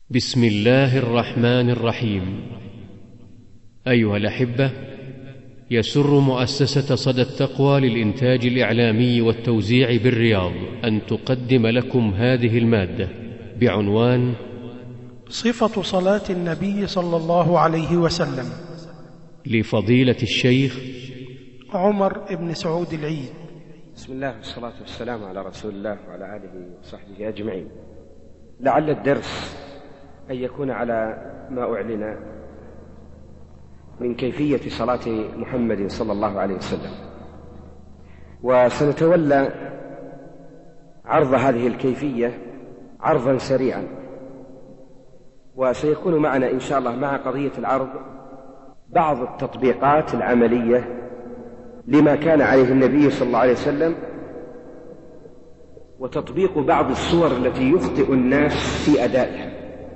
بسم الله الرحمن الرحيم. أيها الأحبة، يسر مؤسسة صدى التقوى للإنتاج الإعلامي والتوزيع بالرياض أن تقدم لكم هذه المادة بعنوان صفة صلاة النبي صلى الله عليه وسلم، لفضيلة الشيخ عمر بن سعود العيد. بسم الله والصلاة والسلام على رسول الله وعلى آله وصحبه أجمعين. لعل الدرس أن يكون على ما أعلن من كيفية صلاة محمد صلى الله عليه وسلم، وسنتولى عرض هذه الكيفية عرضا سريعا، وسيكون معنا إن شاء الله مع قضية العرض بعض التطبيقات العملية لما كان عليه النبي صلى الله عليه وسلم، وتطبيق بعض الصور التي يخطئ الناس في أدائها،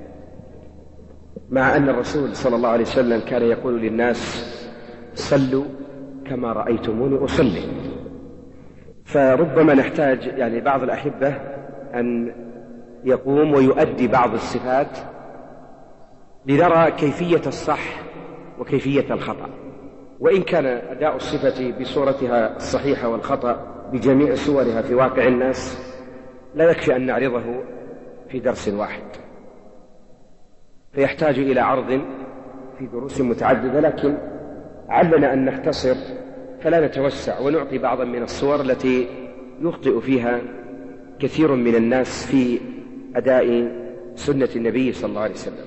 مع أن الرسول صلى الله عليه وسلم كان يقول للناس: صلوا كما رأيتموني أصلي. فربما نحتاج بعض الأحبة أن يقوم ويؤدي بعض الصفات لنرى كيفية الصح وكيفية الخطأ، وإن كان أداء الصفة بصورتها الصحيحة والخطأ بجميع صورها في واقع الناس لا يكفي أن نعرضه في درس واحد، فيحتاج إلى عرض في دروس متعددة، لكن علنا أن نختصر فلا نتوسع ونعطي بعضا من الصور التي يخطئ فيها كثير من الناس في أداء سنة النبي صلى الله عليه وسلم.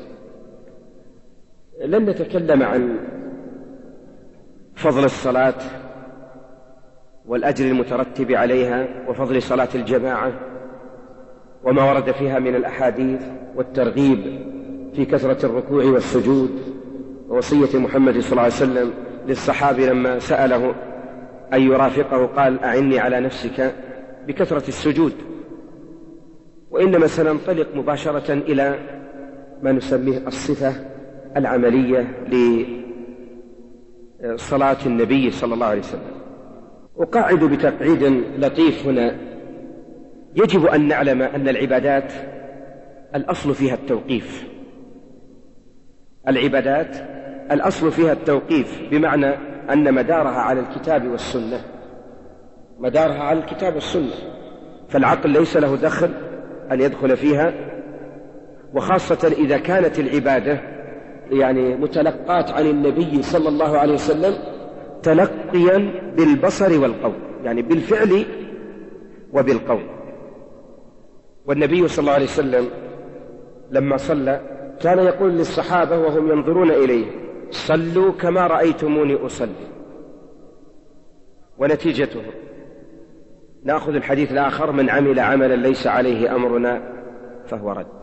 لن نتكلم عن فضل الصلاة والأجر المترتب عليها وفضل صلاة الجماعة وما ورد فيها من الأحاديث والترغيب في كثرة الركوع والسجود، ووصية محمد صلى الله عليه وسلم للصحابي لما سأله أن يرافقه قال: أعني على نفسك بكثرة السجود. وإنما سننطلق مباشرة إلى ما نسميه الصفة العملية لصلاة النبي صلى الله عليه وسلم. أقاعد بتقعيد لطيف هنا: يجب أن نعلم أن العبادات الأصل فيها التوقيف. العبادات الأصل فيها التوقيف، بمعنى أن مدارها على الكتاب والسنة، مدارها على الكتاب والسنة، فالعقل ليس له دخل أن يدخل فيها، وخاصة إذا كانت العبادة متلقات عن النبي صلى الله عليه وسلم تلقيا بالبصر والقول، بالفعل وبالقول. والنبي صلى الله عليه وسلم لما صلى كان يقول للصحابة وهم ينظرون إليه: صلوا كما رأيتموني أصلي. ونتيجته نأخذ الحديث الآخر: من عمل عملا ليس عليه أمرنا فهو رد.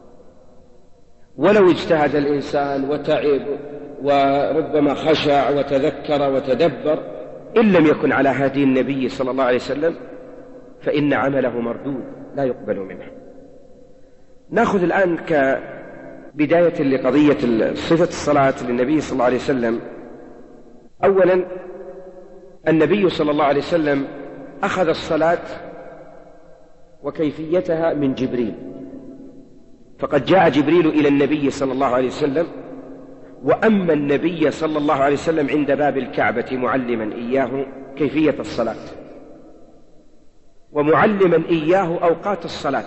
ولو اجتهد الإنسان وتعب وربما خشع وتذكر وتدبر، إن لم يكن على هدي النبي صلى الله عليه وسلم فإن عمله مردود لا يقبل منه. نأخذ الآن كبداية لقضية صفة الصلاة للنبي صلى الله عليه وسلم. أولا، النبي صلى الله عليه وسلم أخذ الصلاة وكيفيتها من جبريل، فقد جاء جبريل إلى النبي صلى الله عليه وسلم وأما النبي صلى الله عليه وسلم عند باب الكعبة معلما إياه كيفية الصلاة ومعلما إياه أوقات الصلاة.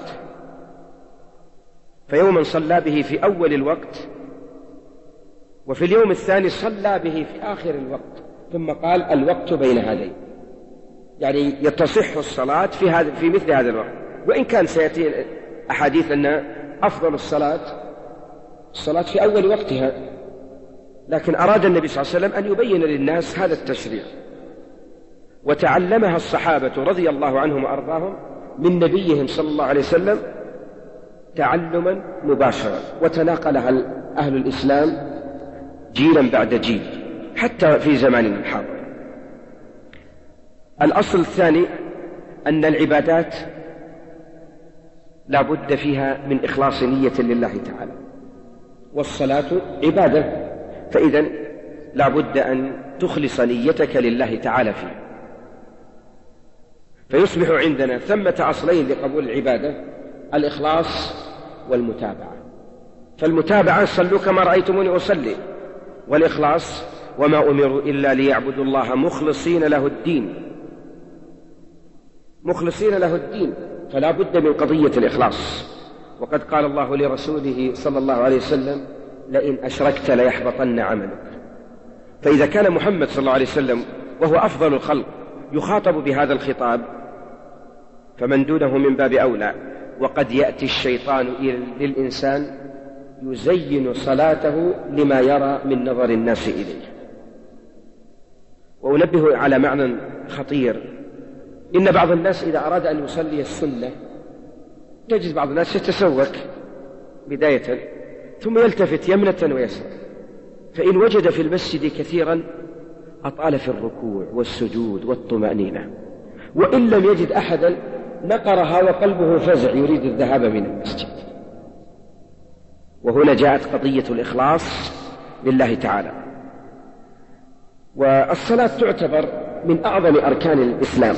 فيوما صلى به في أول الوقت، وفي اليوم الثاني صلى به في آخر الوقت، ثم قال: الوقت بين هذين، يتصح الصلاة في مثل هذا الوقت. وإن كان سيأتي أحاديث أن أفضل الصلاة في أول وقتها، لكن أراد النبي صلى الله عليه وسلم أن يبين للناس هذا التشريع، وتعلمها الصحابة رضي الله عنهم وأرضاهم من نبيهم صلى الله عليه وسلم تعلما مباشرا، وتناقلها أهل الإسلام جيلا بعد جيل حتى في زماننا الحاضر. الأصل الثاني أن العبادات لا بد فيها من إخلاص نية لله تعالى، والصلاة عبادة، فإذا لا بد أن تخلص نيتك لله تعالى فيها. فيصبح عندنا ثمة أصلين لقبول العبادة: الإخلاص والمتابعة. فالمتابعة صلوا كما رأيتموني أصلي، والإخلاص وما أمروا إلا ليعبدوا الله مخلصين له الدين، مخلصين له الدين، فلا بد من قضية الإخلاص. وقد قال الله لرسوله صلى الله عليه وسلم: لئن أشركت ليحبطن عملك. فإذا كان محمد صلى الله عليه وسلم وهو أفضل الخلق يخاطب بهذا الخطاب، فمن دونه من باب أولى. وقد يأتي الشيطان للإنسان يزين صلاته لما يرى من نظر الناس إليه. وأنبه على معنى خطير: إن بعض الناس إذا أراد أن يصلي السنة تجد بعض الناس يتسوك بداية ثم يلتفت يمنة ويسرا، فإن وجد في المسجد كثيرا أطال في الركوع والسجود والطمأنينة، وإن لم يجد أحدا نقرها وقلبه فزع يريد الذهاب من المسجد. وهنا جاءت قضية الإخلاص لله تعالى. والصلاة تعتبر من أعظم أركان الإسلام،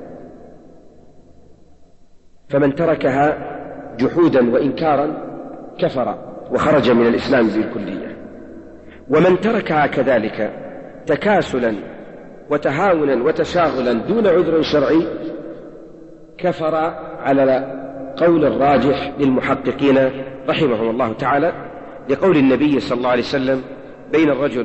فمن تركها جحودا وإنكارا كفر وخرج من الإسلام بالكلية، ومن تركها كذلك تكاسلا وتهاونا وتشاغلا دون عذر شرعي كفر على قول الراجح للمحققين رحمهم الله تعالى، لقول النبي صلى الله عليه وسلم: بين الرجل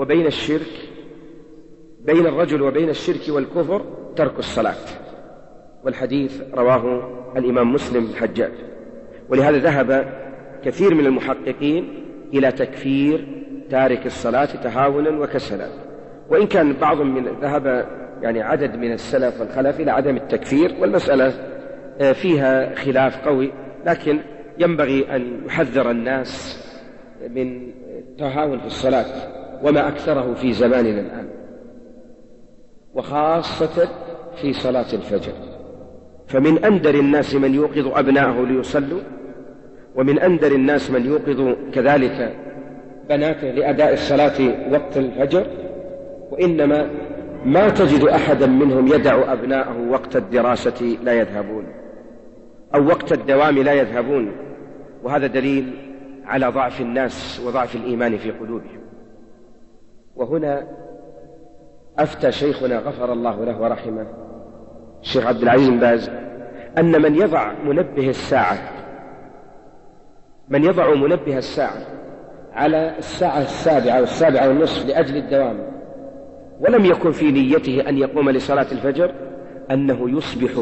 وبين الشرك والكفر ترك الصلاة. والحديث رواه الإمام مسلم الحجاج. ولهذا ذهب كثير من المحققين إلى تكفير تارك الصلاة تهاونا وكسلا، وإن كان بعض من ذهب عدد من السلف والخلف إلى عدم التكفير، والمسألة فيها خلاف قوي، لكن ينبغي أن يحذر الناس من تهاون في الصلاة وما أكثره في زماننا الآن، وخاصة في صلاة الفجر. فمن أندر الناس من يوقظ أبناءه ليصلوا، ومن أندر الناس من يوقظ كذلك بناته لأداء الصلاة وقت الفجر، وإنما ما تجد أحدا منهم يدع أبناءه وقت الدراسة لا يذهبون، أو وقت الدوام لا يذهبون، وهذا دليل على ضعف الناس وضعف الإيمان في قلوبهم. وهنا أفتى شيخنا غفر الله له ورحمه الشيخ عبد العزيز بن باز أن من يضع منبه الساعة على الساعة 7 أو 7:30 لأجل الدوام، ولم يكن في نيته أن يقوم لصلاة الفجر، أنه يصبح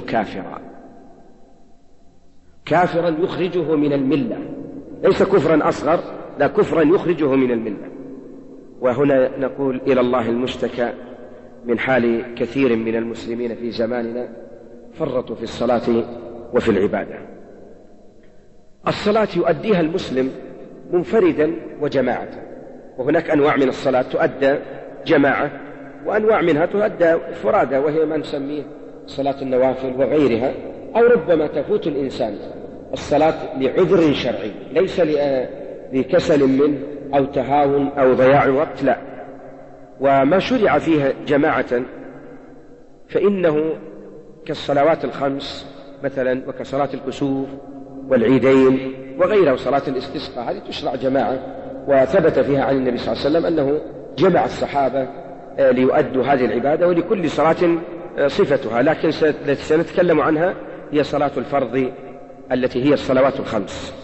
كافرا يخرجه من الملة، ليس كفرا أصغر، لا، كفرا يخرجه من الملة. وهنا نقول إلى الله المشتكى من حال كثير من المسلمين في زماننا، فرطوا في الصلاة وفي العبادة. الصلاة يؤديها المسلم منفردا وجماعة، وهناك أنواع من الصلاة تؤدى جماعة، وأنواع منها تؤدى فرادى، وهي ما نسميه صلاة النوافل وغيرها. أو ربما تفوت الإنسان الصلاة لعذر شرعي، ليس لكسل منه أو تهاون أو ضياع وقت، لا. وما شرع فيها جماعة فإنه كالصلوات الخمس مثلا، وكصلاة الكسوف والعيدين وغيرها، وصلاة الاستسقاء، هذه تشرع جماعة، وثبت فيها عن النبي صلى الله عليه وسلم أنه جمع الصحابة ليؤدوا هذه العبادة، ولكل صلاة صفتها، لكن التي سنتكلم عنها هي صلاة الفرض التي هي الصلوات الخمس.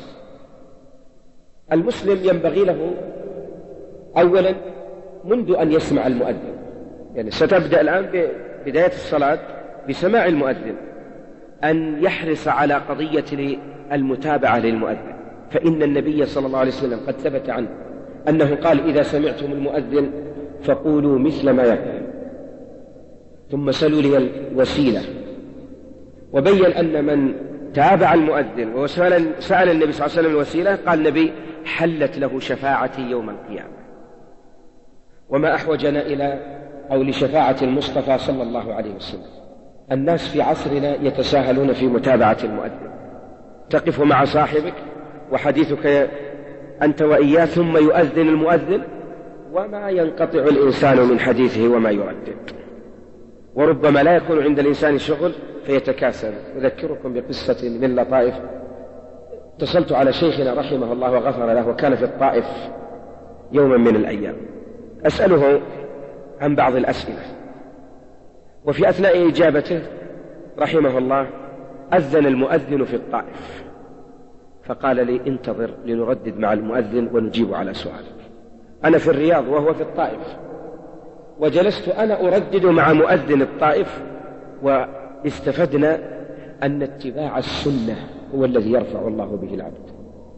المسلم ينبغي له أولا منذ أن يسمع المؤذن، ستبدأ الآن بداية الصلاة بسماع المؤذن، أن يحرص على قضية المتابعة للمؤذن، فإن النبي صلى الله عليه وسلم قد ثبت عنه أنه قال: إذا سمعتم المؤذن فقولوا مثل ما يقول، ثم سلوا لي الوسيلة. وبين أن من تابع المؤذن وسأل النبي صلى الله عليه وسلم الوسيلة، قال النبي: حلت له شفاعتي يوم القيامة. وما أحوجنا لشفاعة المصطفى صلى الله عليه وسلم. الناس في عصرنا يتساهلون في متابعة المؤذن، تقف مع صاحبك وحديثك أنت وإياه، ثم يؤذن المؤذن وما ينقطع الإنسان من حديثه وما يردد، وربما لا يكون عند الإنسان شغل فيتكاسل. أذكركم بقصة من لطائف اتصلت على شيخنا رحمه الله وغفر له، وكان في الطائف يوما من الأيام، أسأله عن بعض الأسئلة، وفي أثناء إجابته رحمه الله أذن المؤذن في الطائف، فقال لي انتظر لنردد مع المؤذن ونجيب على سؤالك. أنا في الرياض وهو في الطائف، وجلست أنا أردد مع مؤذن الطائف، واستفدنا أن اتباع السنة هو الذي يرفع الله به العبد.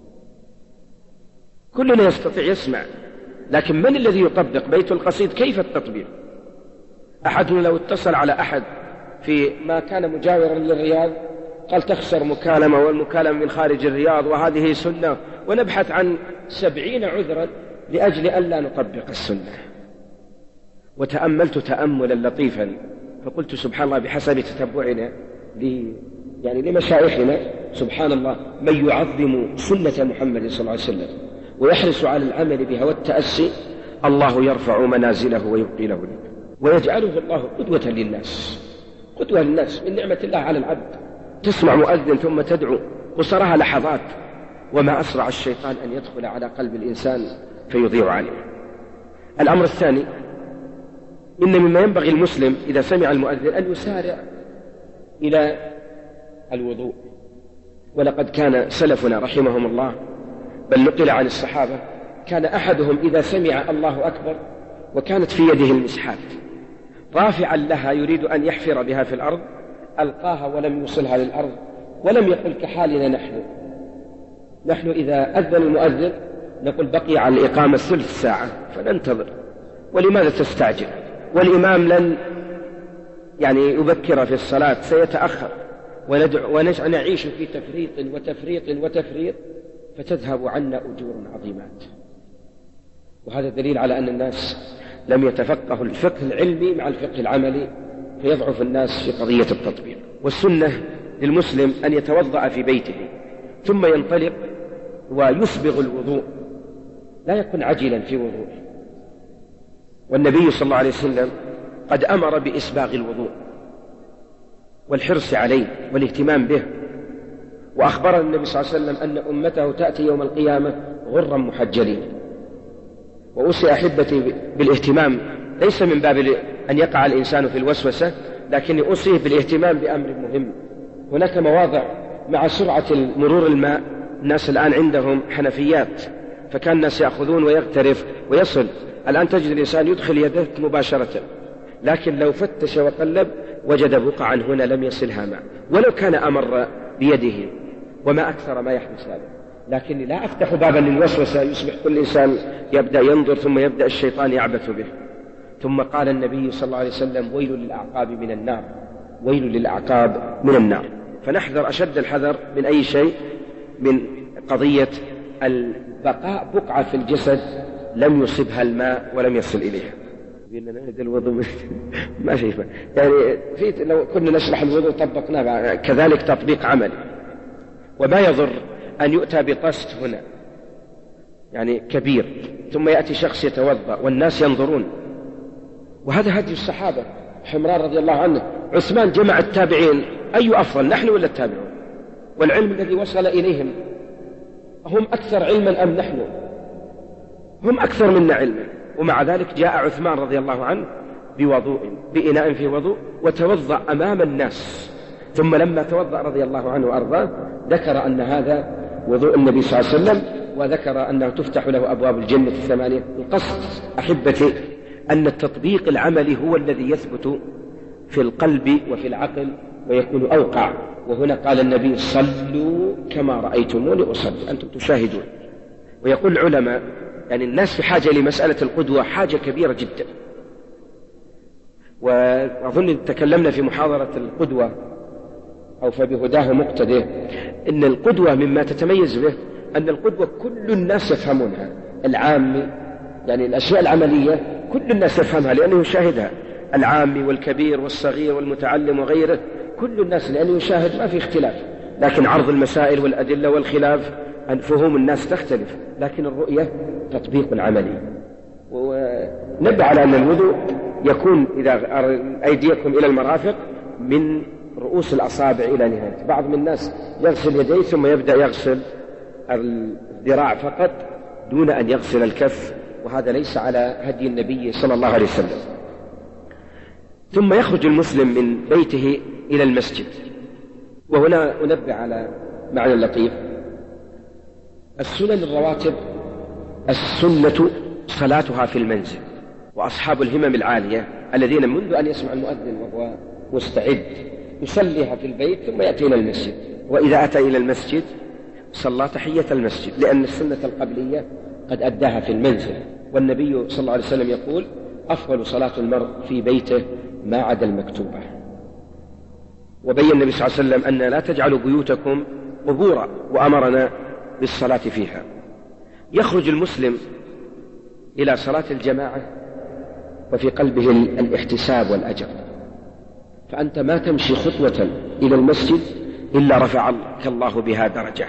كلنا يستطيع يسمع، لكن من الذي يطبق؟ بيت القصيد كيف التطبيق؟ أحدنا لو اتصل على أحد في ما كان مجاورا للرياض قال تخسر مكالمة، والمكالمة من خارج الرياض وهذه سنة، ونبحث عن 70 عذرا لأجل أن لا نطبق السنة. وتأملت تأملا لطيفا فقلت سبحان الله، بحسب تتبعنا لمشايخنا، سبحان الله، من يعظم سنة محمد صلى الله عليه وسلم ويحرص على العمل بها والتأسي، الله يرفع منازله ويبقي له ذكر، ويجعله الله قدوة للناس، قدوة للناس من نعمة الله على العبد. تسمع مؤذن ثم تدعو، قصرها لحظات، وما أسرع الشيطان أن يدخل على قلب الإنسان فيضيع عليه. الأمر الثاني، إن مما ينبغي المسلم إذا سمع المؤذن أن يسارع إلى الوضوء. ولقد كان سلفنا رحمهم الله، بل نقل عن الصحابة، كان أحدهم إذا سمع الله أكبر وكانت في يده المسحات رافعا لها يريد أن يحفر بها في الأرض، ألقاها ولم يوصلها للأرض، ولم يقل كحالنا نحن إذا أذن المؤذن نقول بقي على الإقامة ثلث ساعة فننتظر، ولماذا تستعجل؟ والإمام لن يبكر في الصلاة، سيتأخر، ونعيش في تفريط وتفريط وتفريط، فتذهب عنا أجور عظيمات. وهذا دليل على أن الناس لم يتفقهوا الفقه العلمي مع الفقه العملي، فيضعف الناس في قضية التطبيق. والسنة للمسلم أن يتوضأ في بيته ثم ينطلق ويسبغ الوضوء، لا يكن عجلا في وضوءه. والنبي صلى الله عليه وسلم قد أمر بإسباغ الوضوء والحرص عليه والاهتمام به، وأخبرنا النبي صلى الله عليه وسلم أن أمته تأتي يوم القيامة غرا محجلين. وأوصي أحبتي بالاهتمام، ليس من باب أن يقع الإنسان في الوسوسة، لكن أوصيه بالاهتمام بأمر مهم. هناك مواضع مع سرعة مرور الماء، الناس الآن عندهم حنفيات، فكان الناس يأخذون ويغترف ويصل. الآن تجد الإنسان يدخل يده مباشرة، لكن لو فتش وقلب وجد بقعا هنا لم يصلها ماء، ولو كان أمر بيده، وما أكثر ما يحدث هذا. لكني لا أفتح بابا للوسوسة يصبح كل إنسان يبدأ ينظر، ثم يبدأ الشيطان يعبث به. ثم قال النبي صلى الله عليه وسلم ويل للأعقاب من النار، ويل للأعقاب من النار. فنحذر أشد الحذر من أي شيء، من قضية البقاء بقعة في الجسد لم يصبها الماء ولم يصل إليها. الوضوء ما شيء لو كنا نشرح الوضوء طبقناه، كذلك تطبيق عملي. وما يضر أن يؤتى بطست هنا كبير، ثم يأتي شخص يتوضأ والناس ينظرون، وهذا هدي الصحابة. حمران رضي الله عنه، عثمان جمع التابعين، أي أفضل، نحن ولا التابعون؟ والعلم الذي وصل إليهم هم أكثر علما أم نحن؟ هم أكثر منا علما، ومع ذلك جاء عثمان رضي الله عنه بإناء فيه وضوء وتوضأ أمام الناس، ثم لما توضأ رضي الله عنه وأرضاه ذكر أن هذا وضوء النبي صلى الله عليه وسلم، وذكر أنه تفتح له أبواب الجنة الثمانية. القصد أحبتي أن التطبيق العملي هو الذي يثبت في القلب وفي العقل ويكون أوقع. وهنا قال النبي صلوا كما رأيتموني أصلي، أنتم تشاهدون. ويقول العلماء الناس في حاجة لمسألة القدوة، حاجة كبيرة جدا. وأظن تكلمنا في محاضرة القدوة أو فبهداه مقتده، إن القدوة مما تتميز به أن القدوة كل الناس يفهمونها، العامي الأشياء العملية كل الناس يفهمها لأنه يشاهدها، العامي والكبير والصغير والمتعلم وغيره، كل الناس لأنه يشاهد، ما في اختلاف. لكن عرض المسائل والأدلة والخلاف فهوم الناس تختلف، لكن الرؤية تطبيق عملي. ونبه على أن الوضوء يكون إذا أيديكم إلى المرافق من رؤوس الأصابع إلى نهاية. بعض من الناس يغسل يديه ثم يبدأ يغسل الذراع فقط دون أن يغسل الكف، وهذا ليس على هدي النبي صلى الله عليه وسلم. ثم يخرج المسلم من بيته إلى المسجد. وهنا أنبه على معنى لطيف: السنن الرواتب السنة صلاتها في المنزل، وأصحاب الهمم العالية الذين منذ أن يسمع المؤذن وهو مستعد يصليها في البيت ثم يأتي إلى المسجد، وإذا أتى إلى المسجد صلى تحية المسجد، لأن السنة القبلية قد أداها في المنزل. والنبي صلى الله عليه وسلم يقول: أفضل صلاة المرء في بيته ما عدا المكتوبة. وبين النبي صلى الله عليه وسلم أن لا تجعلوا بيوتكم قبورا، وأمرنا بالصلاة فيها. يخرج المسلم إلى صلاة الجماعة وفي قلبه الاحتساب والأجر، فأنت ما تمشي خطوة إلى المسجد إلا رفعك الله بها درجة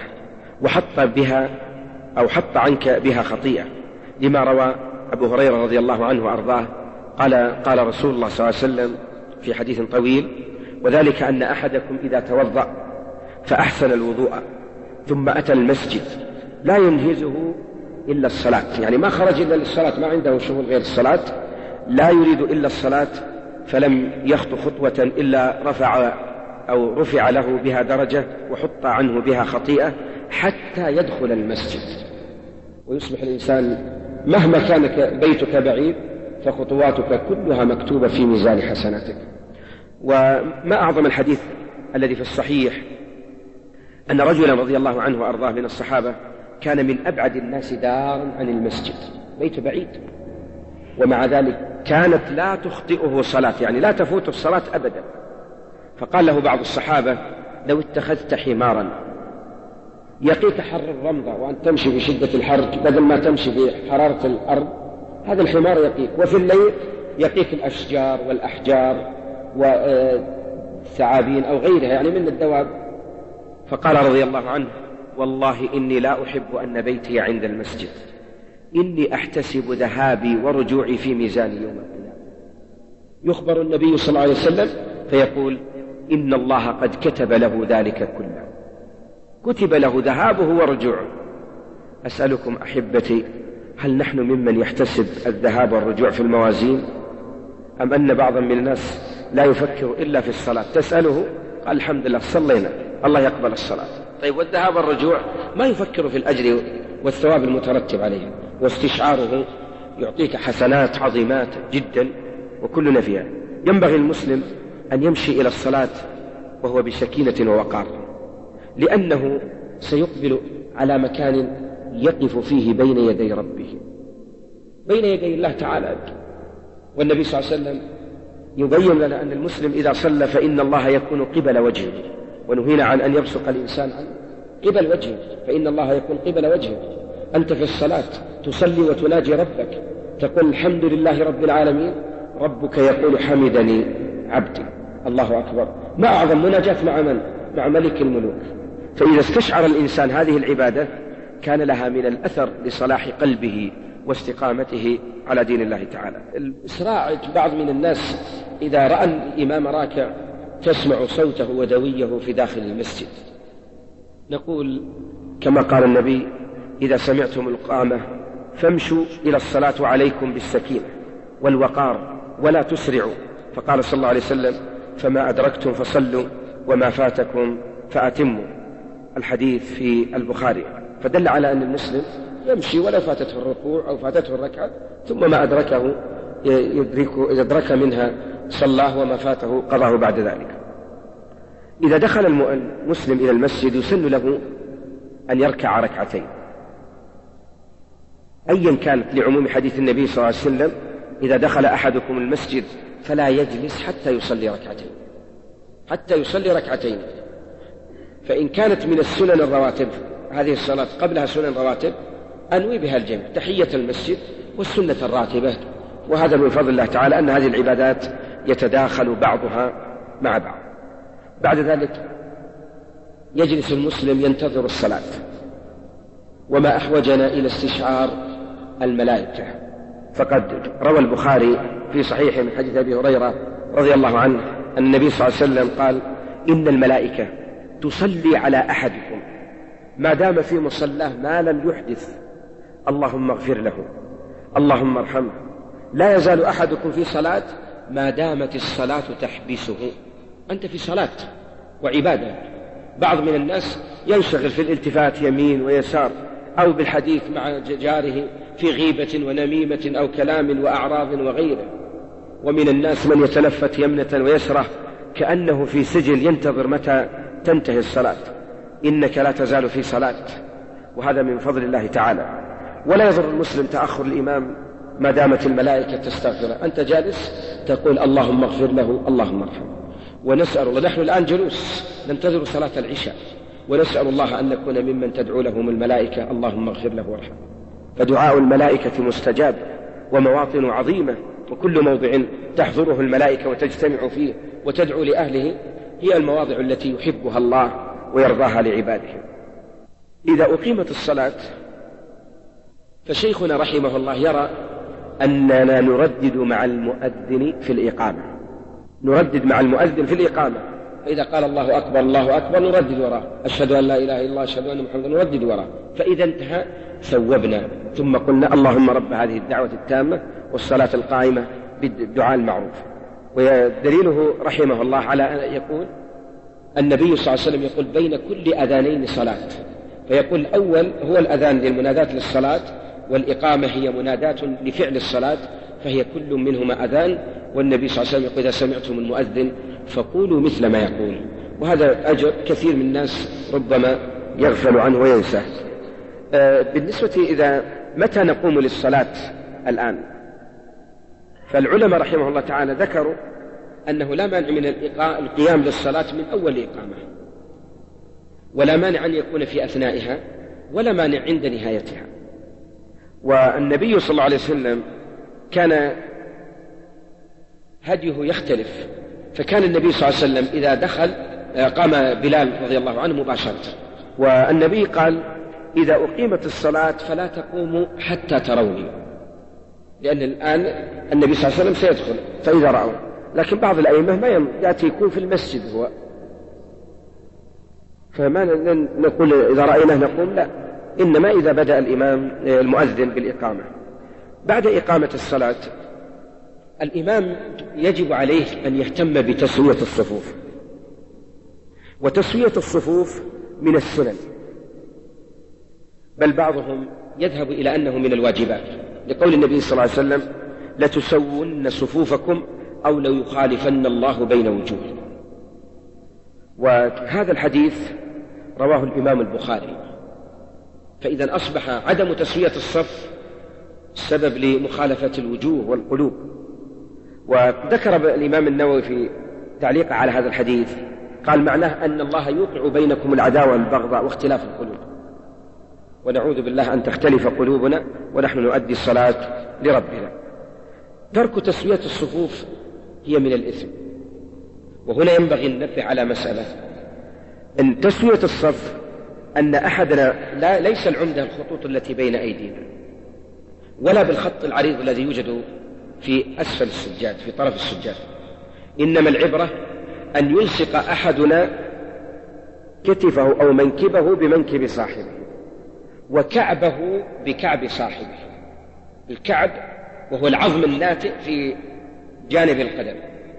وحط عنك بها خطيئة، لما روى أبو هريرة رضي الله عنه وأرضاه قال رسول الله صلى الله عليه وسلم في حديث طويل: وذلك أن أحدكم إذا توضأ فأحسن الوضوء ثم أتى المسجد لا ينهزه إلا الصلاة، يعني ما خرج إلا للصلاة، ما عنده شغل غير الصلاة، لا يريد إلا الصلاة، فلم يخطو خطوة إلا رفع له بها درجة وحط عنه بها خطيئة حتى يدخل المسجد. ويصبح الإنسان مهما كان بيتك بعيد فخطواتك كلها مكتوبة في ميزان حسناتك. وما أعظم الحديث الذي في الصحيح أن رجلا رضي الله عنه وأرضاه من الصحابة كان من أبعد الناس دارا عن المسجد، بيت بعيد، ومع ذلك كانت لا تخطئه صلاة، يعني لا تفوت الصلاة أبدا. فقال له بعض الصحابة: لو اتخذت حمارا يقيك حر الرمضة وأن تمشي بشدة الحر بدل ما تمشي بحرارة الأرض، هذا الحمار يقيك، وفي الليل يقيك الأشجار والأحجار والثعابين أو غيرها يعني من الدواب. فقال رضي الله عنه: والله إني لا أحب أن بيتي عند المسجد، إني أحتسب ذهابي ورجوعي في ميزان يوم القيامة. يخبر النبي صلى الله عليه وسلم فيقول: إن الله قد كتب له ذلك كله، كتب له ذهابه ورجوعه. أسألكم أحبتي، هل نحن ممن يحتسب الذهاب والرجوع في الموازين، أم أن بعضا من الناس لا يفكر إلا في الصلاة؟ تسأله قال: الحمد لله صلينا، الله يقبل الصلاة. طيب والذهاب والرجوع ما يفكر في الأجر والثواب المترتب عليه، واستشعاره يعطيك حسنات عظيمات جدا وكلنا فيها. ينبغي المسلم أن يمشي إلى الصلاة وهو بسكينة ووقار، لأنه سيقبل على مكان يقف فيه بين يدي ربه، بين يدي الله تعالى. والنبي صلى الله عليه وسلم يبين لنا أن المسلم إذا صلى فإن الله يكون قبل وجهه، ونهينا عن أن يبصق الإنسان عن قبل وجهه، فإن الله يكون قبل وجهه. أنت في الصلاة تصلي وتناجي ربك، تقول: الحمد لله رب العالمين، ربك يقول: حمدني عبدي. الله أكبر. ما أعظم مناجاة مع من؟ مع ملك الملوك. فإذا استشعر الإنسان هذه العبادة كان لها من الأثر لصلاح قلبه واستقامته على دين الله تعالى. الإسراع بعض من الناس إذا رأى الإمام راكع تسمع صوته ودويه في داخل المسجد. نقول كما قال النبي: إذا سمعتم القامة فامشوا إلى الصلاة وعليكم بالسكينة والوقار ولا تسرعوا. فقال صلى الله عليه وسلم: فما أدركتم فصلوا وما فاتكم فأتموا. الحديث في البخاري. فدل على أن المسلم يمشي ولو فاتته الركوع أو فاتته الركعة، ثم ما أدركه يدرك منها صلاه، وما فاته قضاه بعد ذلك. إذا دخل المسلم إلى المسجد يسن له أن يركع ركعتين أيا كانت، لعموم حديث النبي صلى الله عليه وسلم: إذا دخل أحدكم المسجد فلا يجلس حتى يصلي ركعتين. فإن كانت من السنن الرواتب هذه الصلاة قبلها سنن رواتب أنوي بها الجمع، تحية المسجد والسنة الراتبة. وهذا من فضل الله تعالى أن هذه العبادات يتداخل بعضها مع بعض. بعد ذلك يجلس المسلم ينتظر الصلاة، وما أحوجنا إلى استشعار الملائكة. فقد روى البخاري في صحيحه من حديث أبي هريرة رضي الله عنه أن النبي صلى الله عليه وسلم قال: إن الملائكة تصلي على أحدكم ما دام في مصلاه ما لم يحدث اللهم اغفر له، اللهم ارحمه. لا يزال أحدكم في صلاة ما دامت الصلاة تحبسه. أنت في صلاة وعبادة. بعض من الناس ينشغل في الالتفات يمين ويسار أو بالحديث مع جاره في غيبة ونميمة أو كلام وأعراض وغيره. ومن الناس من يتلفت يمنة ويسرة كأنه في سجن ينتظر متى تنتهي الصلاة. إنك لا تزال في صلاة، وهذا من فضل الله تعالى. ولا يضر المسلم تأخر الإمام ما دامت الملائكة تستغفره. أنت جالس تقول اللهم اغفر له، اللهم ارحمه. ونسأل الله، نحن الآن جلوس ننتظر صلاة العشاء، ونسأل الله أن نكون ممن تدعو لهم الملائكة اللهم اغفر له وارحمه. فدعاء الملائكة مستجاب، ومواطن عظيمة، وكل موضع تحضره الملائكة وتجتمع فيه وتدعو لأهله هي المواضع التي يحبها الله ويرضاها لعباده. إذا أقيمت الصلاة فشيخنا رحمه الله يرى أننا نردد مع المؤذن في الإقامة. نردد مع المؤذن في الإقامة، فإذا قال الله أكبر الله أكبر نردد وراه، أشهد أن لا إله إلا الله أشهد أن محمدا نردد وراه. فإذا انتهى ثوبنا ثم قلنا اللهم رب هذه الدعوة التامة والصلاة القائمة بالدعاء المعروف. ودليله رحمه الله على أن يقول النبي صلى الله عليه وسلم يقول بين كل أذانين صلاة، فيقول الأول هو الأذان للمنادات للصلاة، والإقامة هي منادات لفعل الصلاة، فهي كل منهما أذان. والنبي صلى الله عليه وسلم يقول إذا سمعتم المؤذن فقولوا مثل ما يقول. وهذا أجر كثير من الناس ربما يغفل عنه وينسى. بالنسبة إذا متى نقوم للصلاة الآن، فالعلماء رحمه الله تعالى ذكروا أنه لا مانع من القيام للصلاة من أول إقامة، ولا مانع أن يكون في أثنائها، ولا مانع عند نهايتها. والنبي صلى الله عليه وسلم كان هديه يختلف، فكان النبي صلى الله عليه وسلم إذا دخل قام بلال رضي الله عنه مباشرة، والنبي قال إذا أقيمت الصلاة فلا تقوموا حتى تروني، لأن الآن النبي صلى الله عليه وسلم سيدخل فإذا رأوا. لكن بعض الأئمة ما يأتي يكون في المسجد هو، فما نقول إذا رأيناه نقوم، لا، إنما إذا بدأ الإمام المؤذن بالإقامة. بعد إقامة الصلاة الإمام يجب عليه أن يهتم بتسوية الصفوف، وتسوية الصفوف من السنن، بل بعضهم يذهب إلى أنه من الواجبات، لقول النبي صلى الله عليه وسلم لتسون صفوفكم أو ليخالفن الله بين وجوهكم. وهذا الحديث رواه الإمام البخاري. فإذا أصبح عدم تسوية الصف سبب لمخالفة الوجوه والقلوب. وذكر الإمام النووي في تعليق على هذا الحديث قال معناه أن الله يوقع بينكم العداوة والبغضاء واختلاف القلوب، ونعوذ بالله أن تختلف قلوبنا ونحن نؤدي الصلاة لربنا. ترك تسوية الصفوف هي من الإثم. وهنا ينبغي النبه على مسألة، أن تسوية الصف أن أحدنا ليس العمدة الخطوط التي بين أيدينا، ولا بالخط العريض الذي يوجد في أسفل السجاد في طرف السجاد، إنما العبرة أن يلصق أحدنا كتفه أو منكبه بمنكب صاحبه، وكعبه بكعب صاحبه. الكعب وهو العظم الناتئ في جانب القدم،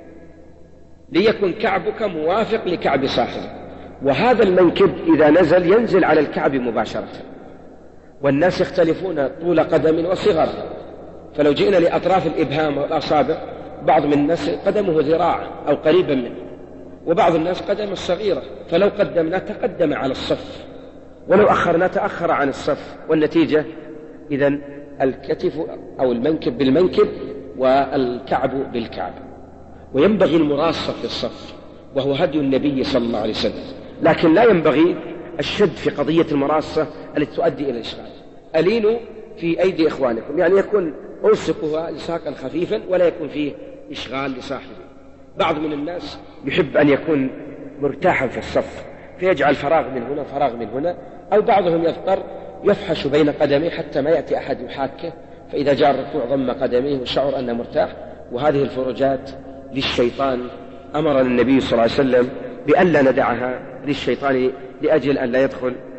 ليكن كعبك موافق لكعب صاحبه. وهذا المنكب إذا نزل ينزل على الكعب مباشرة. والناس يختلفون طول قدم وصغر، فلو جئنا لأطراف الإبهام والأصابع بعض من الناس قدمه ذراع أو قريبا منه، وبعض الناس قدم الصغيرة، فلو قدمنا تقدم على الصف، ولو أخرنا تأخر عن الصف. والنتيجة إذن الكتف أو المنكب بالمنكب والكعب بالكعب. وينبغي المراصة في الصف، وهو هدي النبي صلى الله عليه وسلم، لكن لا ينبغي الشد في قضية المراصة التي تؤدي إلى الإشغال. ألينوا في أيدي إخوانكم، يعني يكون ألصقها لصاقا خفيفا ولا يكون فيه إشغال لصاحبه. بعض من الناس يحب أن يكون مرتاحا في الصف فيجعل فراغ من هنا فراغ من هنا، أو بعضهم يضطر يفحش بين قدميه حتى ما يأتي أحد يحاكه، فإذا جاء الركوع ضم قدميه وشعر أنه مرتاح. وهذه الفرجات للشيطان، أمرنا النبي صلى الله عليه وسلم بأن لا ندعها للشيطان لأجل أن لا يدخل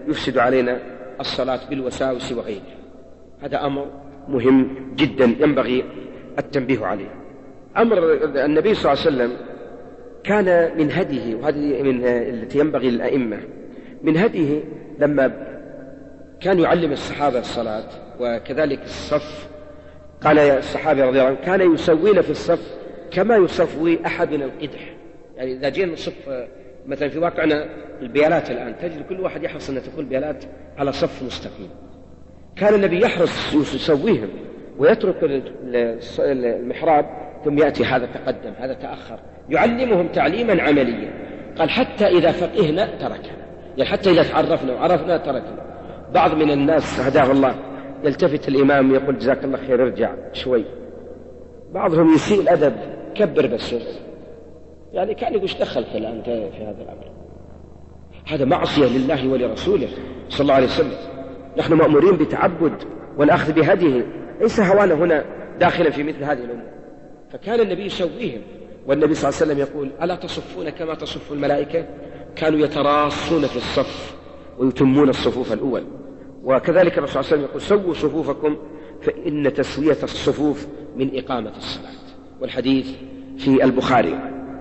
يفسد علينا الصلاة بالوساوس وغيرها. هذا أمر مهم جدا ينبغي التنبيه عليه. أمر النبي صلى الله عليه وسلم كان من هديه، وهذه من التي ينبغي للأئمة، من هديه لما كان يعلم الصحابة الصلاة وكذلك الصف، قال يا الصحابي رضي الله عنه كان يسوينا في الصف كما يسوي أحدنا القدح. يعني إذا جينا نصف مثلا في واقعنا البيالات الآن، تجد كل واحد يحرص أن تكون البيالات على صف مستقيم. كان النبي يحرص يسويهم ويترك المحراب، ثم يأتي هذا تقدم هذا تأخر، يعلمهم تعليما عمليا. قال حتى إذا فقهنا تركنا، يعني حتى إذا تعرفنا وعرفنا تركنا. بعض من الناس هداه الله يلتفت الإمام يقول جزاك الله خير ارجع شوي، بعضهم يسيء الأدب كبر بس، يعني كان يقول دخلت الآن في هذا الأمر. هذا معصية لله ولرسوله صلى الله عليه وسلم. نحن مأمورين بتعبد والأخذ بهديه، ليس هوانا هنا داخلا في مثل هذه الأمور. فكان النبي يسويهم، والنبي صلى الله عليه وسلم يقول ألا تصفون كما تصف الملائكة؟ كانوا يتراصون في الصف ويتمون الصفوف الأول. وكذلك الرسول صلى الله عليه وسلم يقول سووا صفوفكم فإن تسوية الصفوف من إقامة الصلاة، والحديث في البخاري.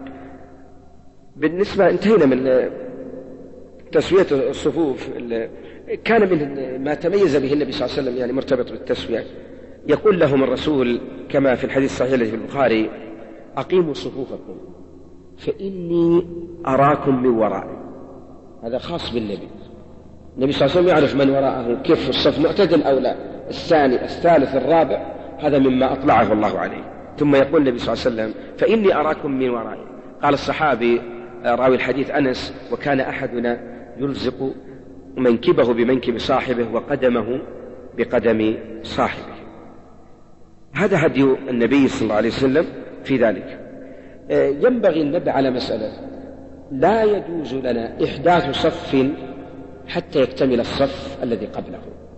بالنسبة انتهينا من تسوية الصفوف. كان من ما تميز به النبي صلى الله عليه وسلم يعني مرتبط بالتسوية، يقول لهم الرسول كما في الحديث الصحيح الذي في البخاري أقيموا صفوفكم فإني أراكم من ورائي. هذا خاص بالنبي. النبي صلى الله عليه وسلم يعرف من وراءه كيف الصف معتدل أو لا، الثاني الثالث الرابع، هذا مما أطلعه الله عليه. ثم يقول النبي صلى الله عليه وسلم فإني أراكم من ورائي. قال الصحابي راوي الحديث أنس وكان أحدنا يلزق منكبه بمنكب صاحبه وقدمه بقدم صاحبه. هذا هدي النبي صلى الله عليه وسلم في ذلك. ينبغي النبه على مسألة، لا يجوز لنا إحداث صف حتى يكتمل الصف الذي قبله،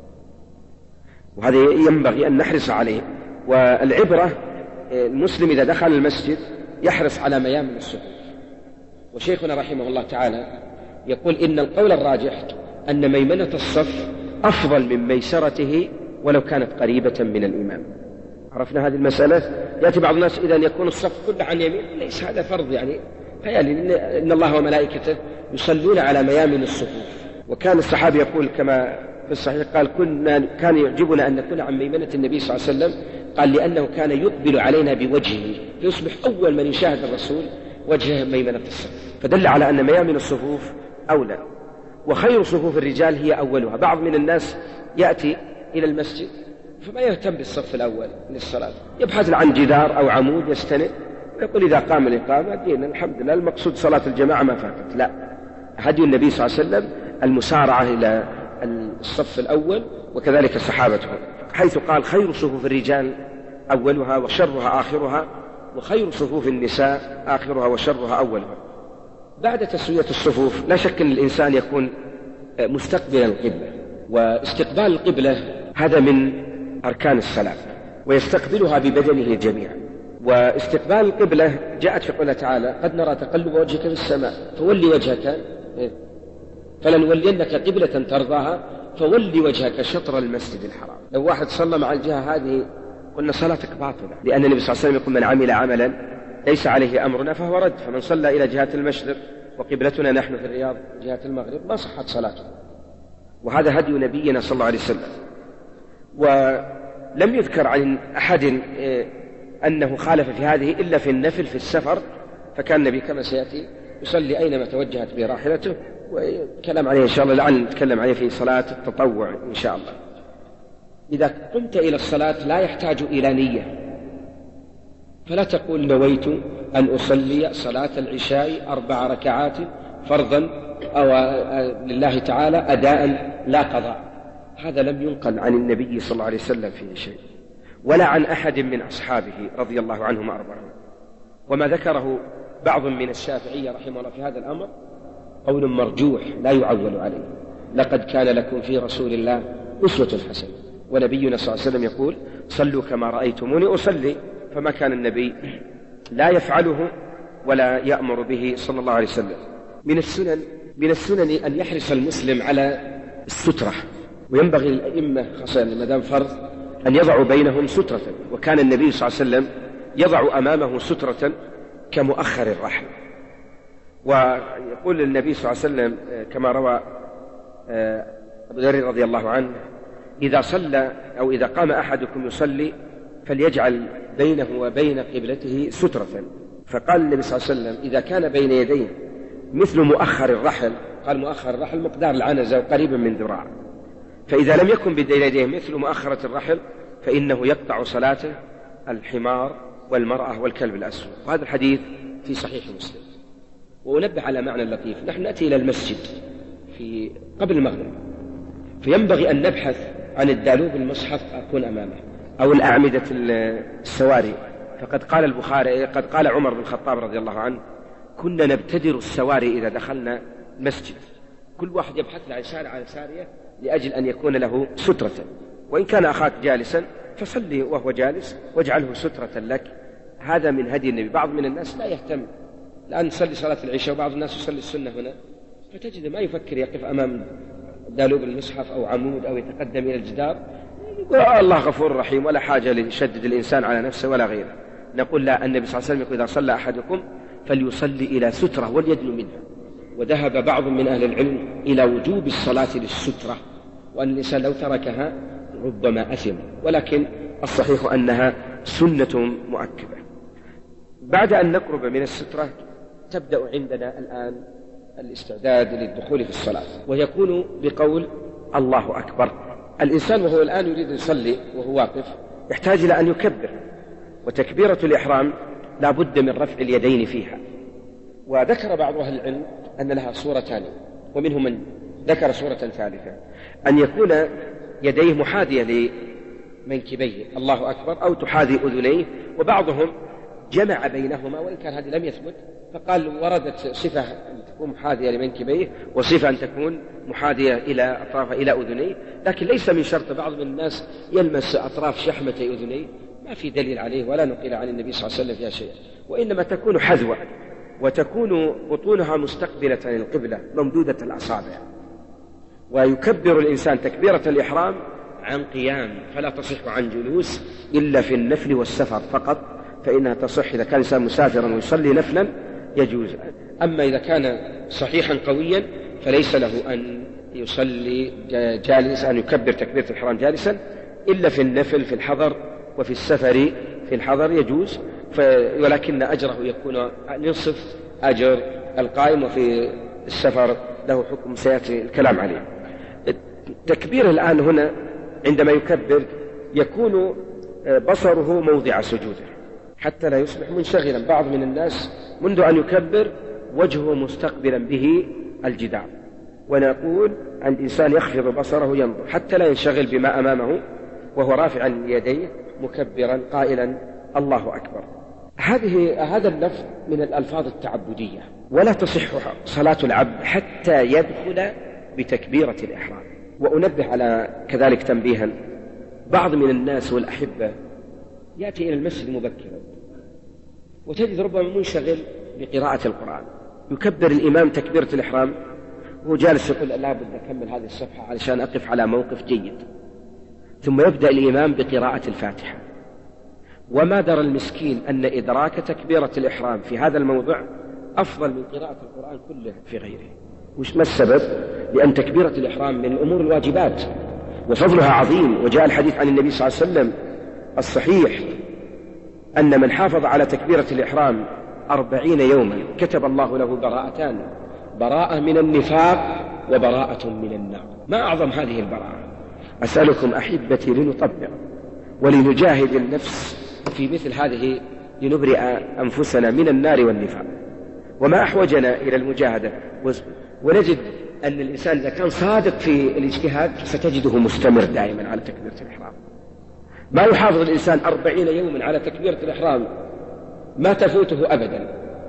وهذا ينبغي أن نحرص عليه. والعبرة المسلم إذا دخل المسجد يحرص على ميامن الصفوف. وشيخنا رحمه الله تعالى يقول إن القول الراجح أن ميمنة الصف أفضل من ميسرته ولو كانت قريبة من الإمام. عرفنا هذه المسألة. يأتي بعض الناس إذا يكون الصف كله عن يمين، ليس هذا فرض، يعني إن الله وملائكته يصلون على ميامن الصفوف. وكان الصحابي يقول كما في الصحيح قال كان يعجبنا أن نكون عن ميمنة النبي صلى الله عليه وسلم، قال لأنه كان يقبل علينا بوجهه فيصبح أول من يشاهد الرسول وجه ميمنة الصف، فدل على أن ميامن الصفوف أولى. وخير صفوف الرجال هي أولها. بعض من الناس يأتي إلى المسجد فما يهتم بالصف الأول للصلاة، يبحث عن جدار أو عمود يستند ويقول إذا قام الإقامة دينا الحمد لله، المقصود صلاة الجماعة ما فاتت. لا، هدي النبي صلى الله عليه وسلم المسارعة إلى الصف الأول وكذلك صحابته، حيث قال خير صفوف الرجال أولها وشرها آخرها، وخير صفوف النساء آخرها وشرها أولها. بعد تسوية الصفوف لا شك أن الإنسان يكون مستقبلا القبلة، واستقبال القبلة هذا من أركان الصلاة، ويستقبلها ببدنه جميعا. واستقبال القبلة جاءت في قوله تعالى قد نرى تقلب وجهك في السماء فولي وجهك فلنولينك قبلة ترضاها فولي وجهك شطر المسجد الحرام. لو واحد صلى مع الجهة هذه قلنا صلاتك باطلة، لأن النبي صلى الله عليه وسلم يقول من عمل عملا ليس عليه أمرنا فهو رد. فمن صلى إلى جهة المشرق وقبلتنا نحن في الرياض جهة المغرب ما صحت صلاته. وهذا هدي نبينا صلى الله عليه وسلم. ولم يذكر عن أحد أنه خالف في هذه إلا في النفل في السفر، فكان النبي كما سيأتي يصلي أينما توجهت به راحلته، وكلام عليه إن شاء الله لعل نتكلم عليه في صلاة التطوع إن شاء الله. إذا قمت إلى الصلاة لا يحتاج إلى نية، فلا تقول نويت أن أصلي صلاة العشاء 4 ركعات فرضا أو لله تعالى أداء لا قضاء. هذا لم ينقل عن النبي صلى الله عليه وسلم فيه شيء، ولا عن أحد من أصحابه رضي الله عنهم وأرضاهم. وما ذكره بعض من الشافعية رحمه الله في هذا الأمر قول مرجوح لا يعول عليه. لقد كان لكم في رسول الله أسوة حسنة، ونبينا صلى الله عليه وسلم يقول صلوا كما رأيتموني أصلي، فما كان النبي لا يفعله ولا يأمر به صلى الله عليه وسلم. من السنن أن يحرص المسلم على السترة، وينبغي للأئمة خاصة ما دام فرض أن يضعوا بينهم سترة، وكان النبي صلى الله عليه وسلم يضع أمامه سترة كمؤخر الرحل. ويقول النبي صلى الله عليه وسلم كما روى أبو ذر رضي الله عنه: إذا صلى أو إذا قام أحدكم يصلي فليجعل بينه وبين قبلته سترة. فقال النبي صلى الله عليه وسلم: إذا كان بين يديه مثل مؤخر الرحل، قال مؤخر الرحل مقدار العنزة وقريبا من ذراع، فإذا لم يكن بين يديه مثل مؤخرة الرحل فإنه يقطع صلاته الحمار والمرأة والكلب الأسود. وهذا الحديث في صحيح مسلم. وأنبه على معنى لطيف: نحن نأتي إلى المسجد قبل المغرب، فينبغي أن نبحث عن الدالوب المصحف أكون أمامه أو الأعمدة السواري. فقد قال البخاري قد قال عمر بن الخطاب رضي الله عنه: كنا نبتدر السواري إذا دخلنا المسجد، كل واحد يبحث عن شارع عن سارية لأجل أن يكون له سترة، وإن كان أخاك جالسا فصلي وهو جالس واجعله سترة لك. هذا من هدي النبي. بعض من الناس لا يهتم، الآن نصلي صلاة العشاء وبعض الناس يصلي السنة هنا، فتجد ما يفكر يقف أمام دالوب المصحف أو عمود أو يتقدم إلى الجدار يقول الله غفور رحيم، ولا حاجة ليشدد الإنسان على نفسه ولا غيره. نقول لا، النبي صلى الله عليه وسلم يقول: إذا صلى أحدكم فليصلي إلى سترة وليدنو منها. وذهب بعض من أهل العلم إلى وجوب الصلاة للسترة، وأن الإنسان لو تركها ربما أثم، ولكن الصحيح أنها سنة مؤكدة. بعد أن نقرب من السترة تبدأ عندنا الآن الاستعداد للدخول في الصلاة، ويكون بقول الله أكبر. الإنسان وهو الآن يريد يصلي وهو واقف يحتاج إلى أن يكبر، وتكبيرة الإحرام لا بد من رفع اليدين فيها. وذكر بعض أهل العلم أن لها صورتان، ومنهم من ذكر صورة ثالثة، أن يكون يديه محاذية لمنكبيه الله أكبر أو تحاذي أذنيه، وبعضهم جمع بينهما وإن كان هذه لم يثبت، فقال وردت صفة أن تكون محاذية لمنكبيه وصفة أن تكون محاذية إلى أطراف إلى أذنيه، لكن ليس من شرط. بعض من الناس يلمس أطراف شحمتي أذنيه، ما في دليل عليه ولا نقل عن النبي صلى الله عليه وسلم فيها شيء، وإنما تكون حذوة وتكون بطونها مستقبلة للقبلة ممدودة الأصابع. ويكبر الإنسان تكبيرة الإحرام عن قيام، فلا تصح عن جلوس إلا في النفل والسفر فقط، فإنها تصح إذا كان الإنسان مسافرا ويصلي نفلا يجوز. أما إذا كان صحيحا قويا فليس له أن يصلي جالسا، أن يكبر تكبيرة الإحرام جالسا، إلا في النفل في الحضر، وفي السفر في الحضر يجوز، ولكن أجره يكون نصف أجر القائم، وفي السفر له حكم سيأتي الكلام عليه. التكبير الآن هنا عندما يكبر يكون بصره موضع سجوده حتى لا يصبح منشغلا. بعض من الناس منذ أن يكبر وجهه مستقبلا به الجدار، ونقول عن الإنسان يخفض بصره ينظر حتى لا ينشغل بما أمامه وهو رافعا يديه مكبرا قائلا الله أكبر. هذا اللفظ من الألفاظ التعبدية، ولا تصح صلاة العبد حتى يدخل بتكبيرة الإحرام. وأنبه على كذلك تنبيها: بعض من الناس والأحبة يأتي إلى المسجد مبكرا وتجد ربما منشغل بقراءة القرآن، يكبر الإمام تكبيرة الإحرام وهو جالس يقول لا بد أكمل هذه الصفحة علشان أقف على موقف جيد، ثم يبدأ الإمام بقراءة الفاتحة، وما درى المسكين أن إدراك تكبيرة الإحرام في هذا الموضع أفضل من قراءة القرآن كله في غيره. ما السبب؟ لأن تكبيرة الإحرام من الأمور الواجبات وفضلها عظيم، وجاء الحديث عن النبي صلى الله عليه وسلم الصحيح أن من حافظ على تكبيرة الإحرام 40 يوما كتب الله له براءتان: براءة من النفاق وبراءة من النار. ما أعظم هذه البراءة. أسألكم أحبتي لنطبق ولنجاهد النفس في مثل هذه لنبرئ أنفسنا من النار والنفاق. وما أحوجنا إلى المجاهدة، ونجد أن الإنسان إذا كان صادق في الاجتهاد ستجده مستمر دائما على تكبيرة الإحرام. ما يحافظ الإنسان 40 يوما على تكبيرة الإحرام ما تفوته أبدا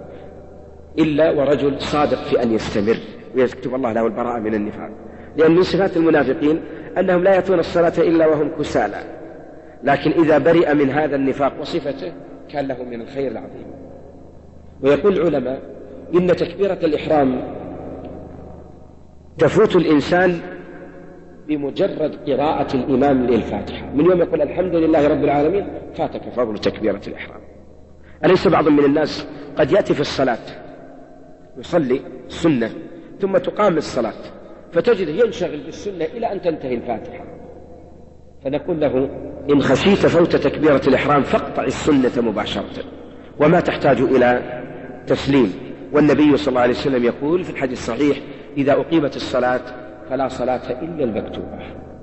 إلا ورجل صادق في أن يستمر ويكتب الله له البراءة من النفاق. لأن من صفات المنافقين أنهم لا يأتون الصلاة إلا وهم كسالى، لكن إذا برئ من هذا النفاق وصفته كان له من الخير العظيم. ويقول العلماء إن تكبيرة الإحرام تفوت الإنسان بمجرد قراءة الإمام للفاتحة. من يوم يقول الحمد لله رب العالمين فاتك فضل تكبيرة الإحرام. أليس بعض من الناس قد يأتي في الصلاة يصلي السنة ثم تقام الصلاة فتجد ينشغل بالسنة إلى أن تنتهي الفاتحة، فنقول له إن خشيت فوت تكبيرة الإحرام فاقطع السنة مباشرة وما تحتاج إلى تسليم. والنبي صلى الله عليه وسلم يقول في الحديث الصحيح إذا أقيمت الصلاة فلا صلاة إلا المكتوبة.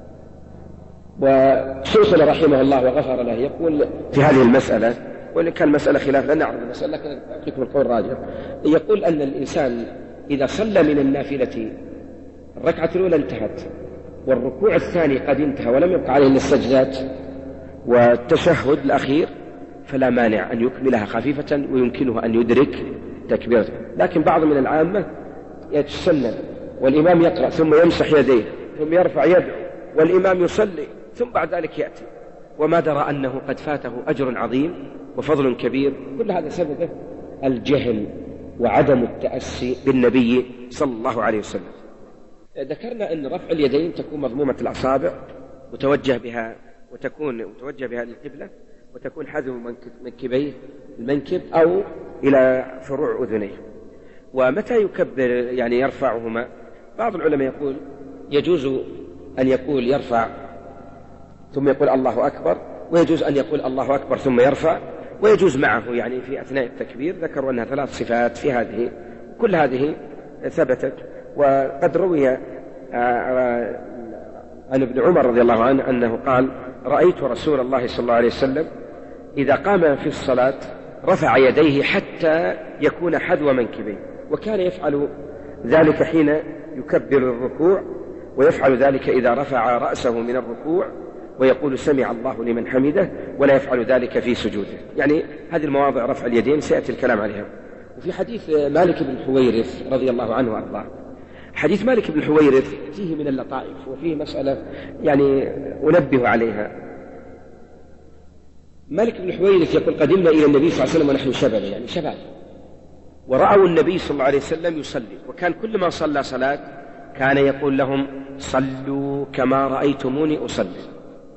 وشيخنا رحمه الله وغفر له يقول في هذه المسألة، وإن كان مسألة خلاف لا نعرف المسألة لكن أعطيكم القول الراجح، يقول أن الإنسان إذا صلى من النافلة الركعة الأولى انتهت والركوع الثاني قد انتهى ولم يبقى عليه إلا السجدات والتشهد الأخير فلا مانع أن يكملها خفيفة ويمكنه أن يدرك تكبيرته. لكن بعض من العامة يتسنن والإمام يقرأ ثم يمسح يديه ثم يرفع يده والإمام يصلي ثم بعد ذلك يأتي وما درى أنه قد فاته أجر عظيم وفضل كبير. كل هذا سببه الجهل وعدم التأسي بالنبي صلى الله عليه وسلم. ذكرنا أن رفع اليدين تكون مضمومة الأصابع متوجه بها للقبلة وتكون حذو منكبيه المنكب أو إلى فروع أذنيه. ومتى يكبر يعني يرفعهما؟ بعض العلماء يقول يجوز أن يقول يرفع ثم يقول الله أكبر، ويجوز أن يقول الله أكبر ثم يرفع، ويجوز معه يعني في أثناء التكبير. ذكروا أنها 3 صفات في هذه، كل هذه ثبتت. وقد روي عن ابن عمر رضي الله عنه أنه قال رأيت رسول الله صلى الله عليه وسلم إذا قام في الصلاة رفع يديه حتى يكون حذو منكبيه، وكان يفعل ذلك حين يكبر الركوع، ويفعل ذلك إذا رفع رأسه من الركوع ويقول سمع الله لمن حمده، ولا يفعل ذلك في سجوده. يعني هذه المواضع رفع اليدين سيأتي الكلام عليها. وفي حديث مالك بن حويرث رضي الله عنه وأرضاه، حديث مالك بن حويرث فيه من اللطائف وفيه مسألة يعني أنبه عليها. مالك بن حويرث يقول قدمنا إلى النبي صلى الله عليه وسلم ونحن شباب، يعني شباب، ورأوا النبي صلى الله عليه وسلم يصلي، وكان كل ما صلى صلاة كان يقول لهم صلوا كما رأيتموني أصلي.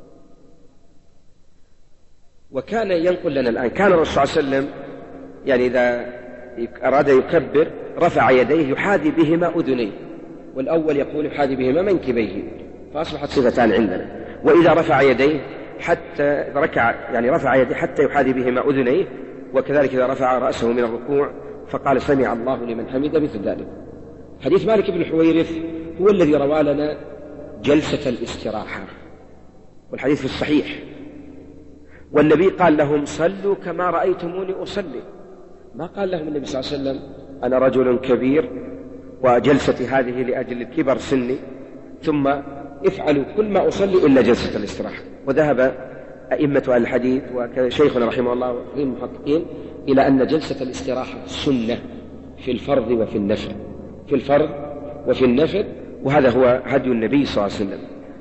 وكان ينقل لنا الآن كان الرسول صلى الله عليه وسلم يعني إذا أراد يكبر رفع يديه يحاذي بهما أذنيه، والأول يقول يحاذي بهما منكبيه، فأصبحت صفتان عندنا. وإذا رفع يديه حتى ركع يعني رفع يديه حتى يحاذي بهما أذنيه، وكذلك إذا رفع رأسه من الركوع فقال سمع الله لمن حمده مثل ذلك. حديث مالك بن حويرث هو الذي روى لنا جلسة الاستراحة، والحديث في الصحيح، والنبي قال لهم صلوا كما رأيتموني أصلي. ما قال لهم النبي صلى الله عليه وسلم أنا رجل كبير وجلستي هذه لأجل كبر سني، ثم افعلوا كل ما أصلي إلا جلسة الاستراحة. وذهب أئمة أهل الحديث وشيخنا رحمه الله وغير المحققين إلى أن جلسة الاستراحة سنة في الفرض وفي النفل، في الفرض وفي النفل، وهذا هو هدي النبي صلى الله عليه وسلم.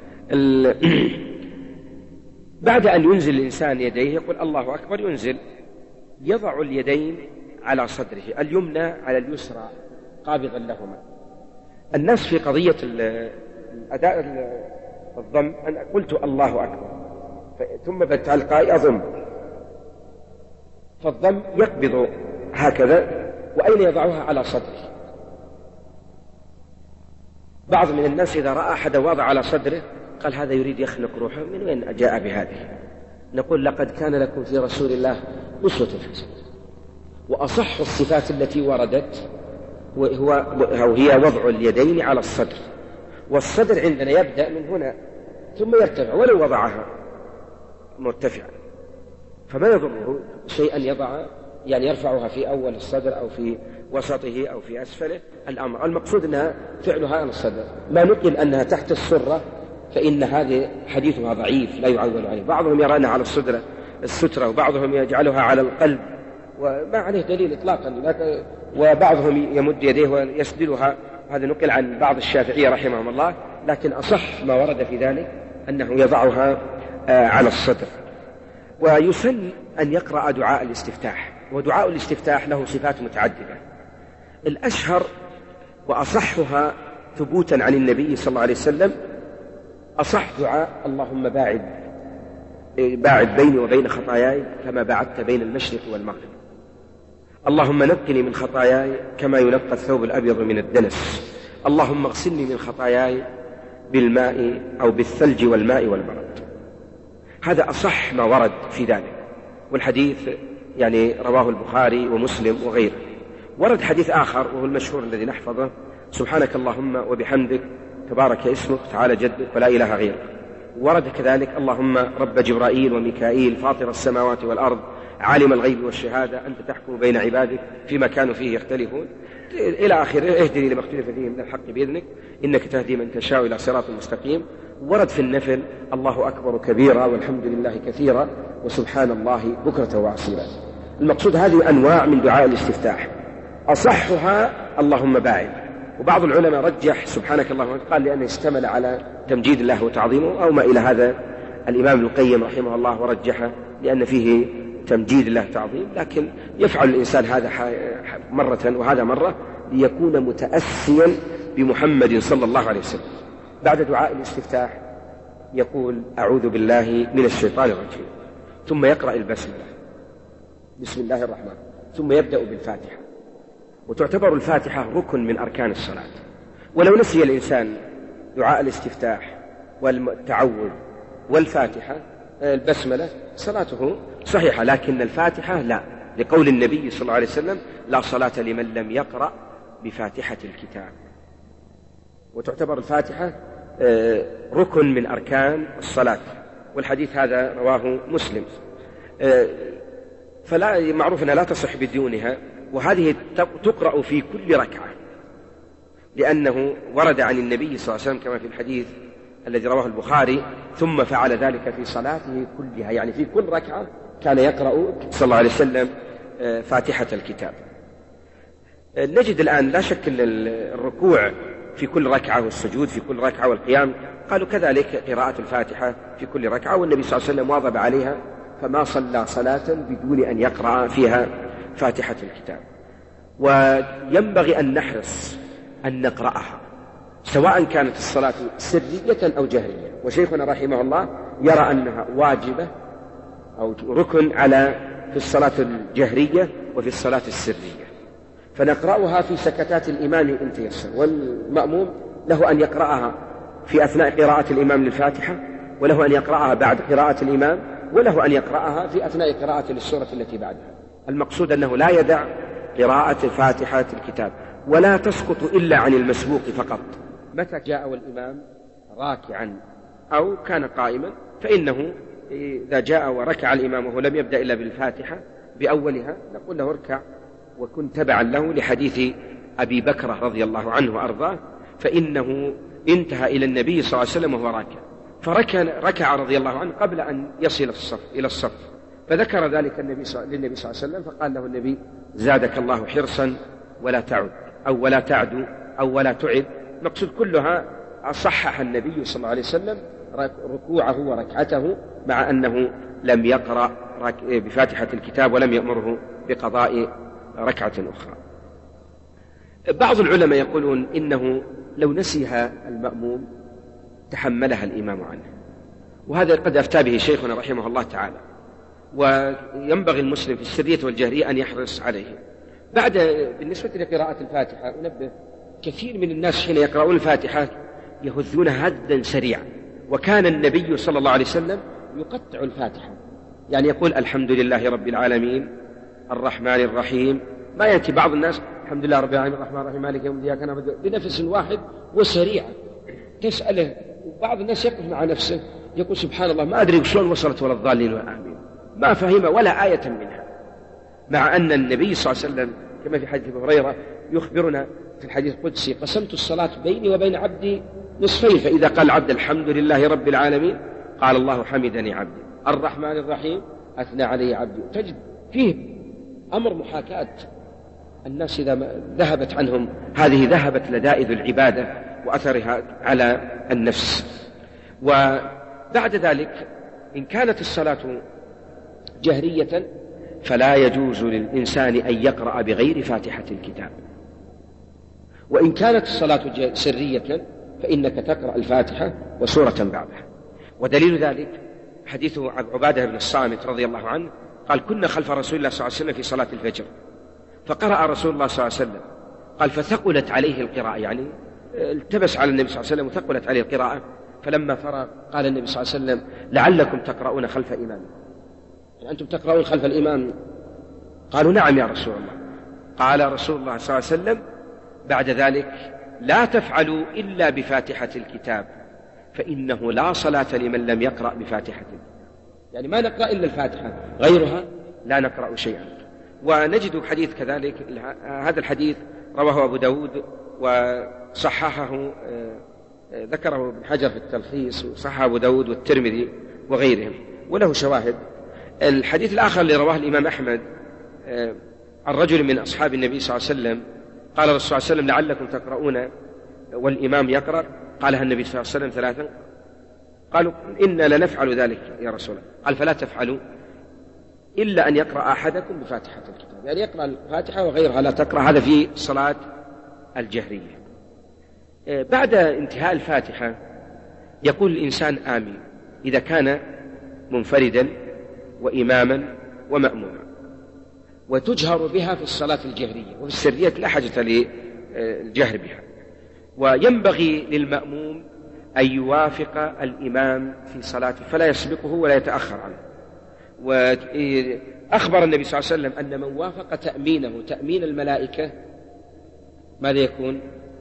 بعد أن ينزل الإنسان يديه يقول الله أكبر، ينزل يضع اليدين على صدره، اليمنى على اليسرى قابضا لهما. الناس في قضية أداء الضم أنا قلت الله أكبر ثم بالتلقاء أضم، فالضم يقبض هكذا، وأين يضعها؟ على صدره. بعض من الناس إذا رأى أحد وضع على صدره قال هذا يريد يخنق روحه، من وين جاء بهذه؟ نقول لقد كان لكم في رسول الله أسوة حسنة، وأصح الصفات التي وردت هي وضع اليدين على الصدر، والصدر عندنا يبدأ من هنا ثم يرتفع، ولو وضعها مرتفعا فما يضره شيء أن يضع يعني يرفعها في أول الصدر أو في وسطه أو في أسفله. الأمر المقصود أنها فعلها على الصدر. ما نقل أنها تحت السرة فإن هذا حديثها ضعيف لا يعول عليه. بعضهم يرانها على السترة، وبعضهم يجعلها على القلب وما عليه دليل إطلاقا، وبعضهم يمد يديه ويسدلها، هذا نقل عن بعض الشافعية رحمهم الله، لكن أصح ما ورد في ذلك أنه يضعها على الصدر. ويسن أن يقرأ دعاء الاستفتاح، ودعاء الاستفتاح له صفات متعددة. الأشهر وأصحها ثبوتا عن النبي صلى الله عليه وسلم أصح دعاء اللهم باعد بيني وبين خطاياي كما باعدت بين المشرق والمغرب. اللهم نقني من خطاياي كما ينقى الثوب الأبيض من الدنس. اللهم اغسلني من خطاياي بالماء أو بالثلج والماء والبرد. هذا أصح ما ورد في ذلك، والحديث يعني رواه البخاري ومسلم وغيره. ورد حديث آخر وهو المشهور الذي نحفظه: سبحانك اللهم وبحمدك تبارك اسمك تعالى جدك ولا إله غيرك. ورد كذلك: اللهم رب جبرائيل وميكائيل فاطر السماوات والأرض عالم الغيب والشهادة أنت تحكم بين عبادك فيما كانوا فيه يختلفون إلى آخره. اهدني لما اختلف فيه من الحق بإذنك إنك تهدي من تشاء إلى صراط مستقيم. ورد في النفل: الله أكبر كبيرا والحمد لله كثيرا وسبحان الله بكرة وأصيلا. المقصود هذه أنواع من دعاء الاستفتاح، أصحها اللهم باعد. وبعض العلماء رجح سبحانك اللهم، قال لأنه اشتمل على تمجيد الله وتعظيمه أو ما إلى هذا الإمام ابن القيم رحمه الله ورجحه لأن فيه تمجيد الله وتعظيم، لكن يفعل الإنسان هذا مرة وهذا مرة ليكون متأسيا بمحمد صلى الله عليه وسلم. بعد دعاء الاستفتاح يقول: أعوذ بالله من الشيطان الرجيم، ثم يقرأ البسملة بسم الله الرحمن، ثم يبدأ بالفاتحة. وتعتبر الفاتحة ركن من أركان الصلاة، ولو نسي الإنسان دعاء الاستفتاح والتعوذ والفاتحة البسملة صلاته صحيحة، لكن الفاتحة لا، لقول النبي صلى الله عليه وسلم: لا صلاة لمن لم يقرأ بفاتحة الكتاب. وتعتبر الفاتحة ركن من أركان الصلاة، والحديث هذا رواه مسلم. فلا معروف أنها لا تصح بدونها، وهذه تقرأ في كل ركعة، لأنه ورد عن النبي صلى الله عليه وسلم كما في الحديث الذي رواه البخاري: ثم فعل ذلك في صلاته كلها، يعني في كل ركعة كان يقرأ صلى الله عليه وسلم فاتحة الكتاب. نجد الآن لا شك أن الركوع في كل ركعة والسجود في كل ركعة والقيام قالوا كذلك قراءة الفاتحة في كل ركعة، والنبي صلى الله عليه وسلم واظب عليها، فما صلى صلاة بدون أن يقرأ فيها فاتحة الكتاب. وينبغي أن نحرص أن نقرأها سواء كانت الصلاة سرية أو جهرية، وشيخنا رحمه الله يرى أنها واجبة أو ركن في الصلاة الجهرية وفي الصلاة السرية، فنقرأها في سكتات الإمام إن تيسر، والمأموم له أن يقرأها في أثناء قراءة الإمام للفاتحة، وله أن يقرأها بعد قراءة الإمام، وله أن يقرأها في أثناء قراءة للسورة التي بعدها. المقصود أنه لا يدع قراءة فاتحة الكتاب، ولا تسقط إلا عن المسبوق فقط. متى جاء والإمام راكعا أو كان قائما فإنه إذا جاء وركع الإمام وهو لم يبدأ إلا بالفاتحة بأولها نقول له اركع وكن تبعا له لحديث أبي بكر رضي الله عنه وأرضاه، فإنه انتهى إلى النبي صلى الله عليه وسلم وهو راكع، فركع رضي الله عنه قبل أن يصل إلى الصف، فذكر ذلك للنبي صلى الله عليه وسلم، فقال له النبي: زادك الله حرصا ولا تعد أو ولا تعد أو ولا تعد. مقصود كلها صحح النبي صلى الله عليه وسلم ركوعه وركعته، مع أنه لم يقرأ بفاتحة الكتاب ولم يأمره بقضاء ركعة أخرى. بعض العلماء يقولون إنه لو نسيها المأموم تحملها الإمام عنه، وهذا قد أفتى به شيخنا رحمه الله تعالى، وينبغي المسلم في السرية والجهرية أن يحرص عليه. بالنسبة لقراءة الفاتحة أنبه: كثير من الناس حين يقرؤون الفاتحة يهذونها هدا سريعا، وكان النبي صلى الله عليه وسلم يقطع الفاتحة، يعني يقول: الحمد لله رب العالمين الرحمن الرحيم، ما يأتي بعض الناس الحمد لله رب العالمين الرحمن الرحيم مالك يوم الدين إياك نعبد، بنفس واحد وسريع تسأله. وبعض الناس يقف مع نفسه يقول: سبحان الله ما أدري شلون وصلت ولا الضالين والآمين، ما فهم ولا آية منها، مع أن النبي صلى الله عليه وسلم كما في حديث أبي هريرة يخبرنا في الحديث القدسي: قسمت الصلاة بيني وبين عبدي نصفين، فإذا قال العبد الحمد لله رب العالمين قال الله حمدني عبدي، الرحمن الرحيم أثنى علي عبدي. تجد فيه أمر محاكاة الناس إذا ذهبت عنهم هذه ذهبت لذائذ العبادة وأثرها على النفس. وبعد ذلك إن كانت الصلاة جهرية فلا يجوز للإنسان أن يقرأ بغير فاتحة الكتاب، وإن كانت الصلاة سرية فإنك تقرأ الفاتحة وسورة بعدها. ودليل ذلك حديث عبادة بن الصامت رضي الله عنه قال كنا خلف رسول الله صلى الله عليه وسلم في صلاة الفجر فقرأ رسول الله صلى الله عليه وسلم قال فثقلت عليه القراءة، يعني التبس على النبي صلى الله عليه وسلم وثقلت عليه القراءة، فلما فرغ قال النبي صلى الله عليه وسلم لعلكم تقرؤون خلف إمامكم، يعني أنتم تقرؤون خلف الإمام؟ قالوا نعم يا رسول الله. قال رسول الله صلى الله عليه وسلم بعد ذلك لا تفعلوا إلا بفاتحة الكتاب فإنه لا صلاة لمن لم يقرأ بفاتحة الكتاب، يعني ما نقرأ إلا الفاتحة، غيرها لا نقرأ شيئا. ونجد حديث كذلك، هذا الحديث رواه أبو داود وصححه، ذكره ابن حجر في التلخيص وصححه أبو داود والترمذي وغيرهم وله شواهد. الحديث الآخر اللي رواه الإمام أحمد عن رجل من أصحاب النبي صلى الله عليه وسلم قال الرسول صلى الله عليه وسلم لعلكم تقرؤون والإمام يقرأ، قالها النبي صلى الله عليه وسلم ثلاثا، قالوا إنا لنفعل ذلك يا رسول الله، قال فلا تفعلوا إلا أن يقرأ أحدكم بفاتحة الكتاب، يعني يقرأ الفاتحة وغيرها لا تقرأ، هذا في صلاة الجهرية. بعد انتهاء الفاتحة يقول الإنسان آمين إذا كان منفردا وإماما ومأموما، وتجهر بها في الصلاة الجهرية، وفي السرية لا حاجة للجهر بها. وينبغي للمأموم أن يوافق الإمام في صلاته فلا يسبقه ولا يتأخر عنه. وأخبر النبي صلى الله عليه وسلم أن من وافق تأمينه تأمين الملائكة ماذا يكون؟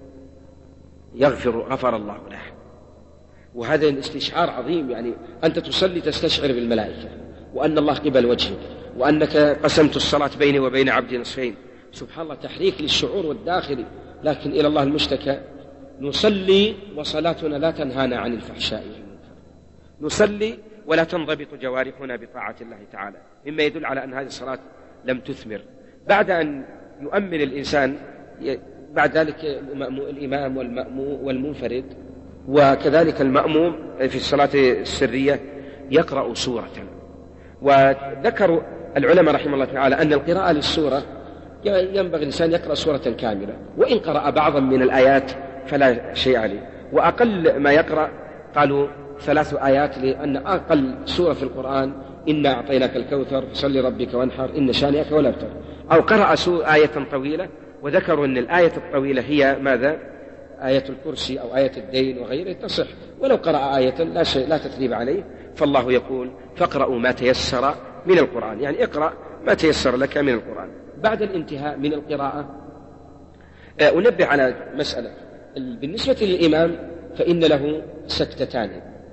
غفر الله له. وهذا الاستشعار عظيم، يعني أنت تصلي تستشعر بالملائكة وأن الله قبل وجهك وأنك قسمت الصلاة بيني وبين عبدي نصفين، سبحان الله، تحريك للشعور والداخلي. لكن إلى الله المشتكى، نصلي وصلاتنا لا تنهانا عن الفحشاء والمنكر، نصلي ولا تنضبط جوارحنا بطاعة الله تعالى، مما يدل على أن هذه الصلاة لم تثمر. بعد أن يؤمن الإنسان بعد ذلك الإمام والمنفرد وكذلك المأموم في الصلاة السرية يقرأ سورة. وذكروا العلماء رحمه الله تعالى أن القراءة للسورة ينبغي الإنسان يقرأ سورة كاملة، وإن قرأ بعضا من الآيات فلا شيء عليه. وأقل ما يقرأ قالوا 3 آيات، لأن أقل سورة في القرآن إنا أعطيناك الكوثر فصل ربك وانحر إن شانئك ولا أبتر. أو قرأ آية طويلة، وذكروا أن الآية الطويلة هي ماذا؟ آية الكرسي أو آية الدين وغيره تصح، ولو قرأ آية لا تثريب عليه. فالله يقول فاقرأوا ما تيسر من القرآن، يعني اقرأ ما تيسر لك من القرآن. بعد الانتهاء من القراءة أنبه على مسألة، بالنسبة للإمام فإن له سكتتان.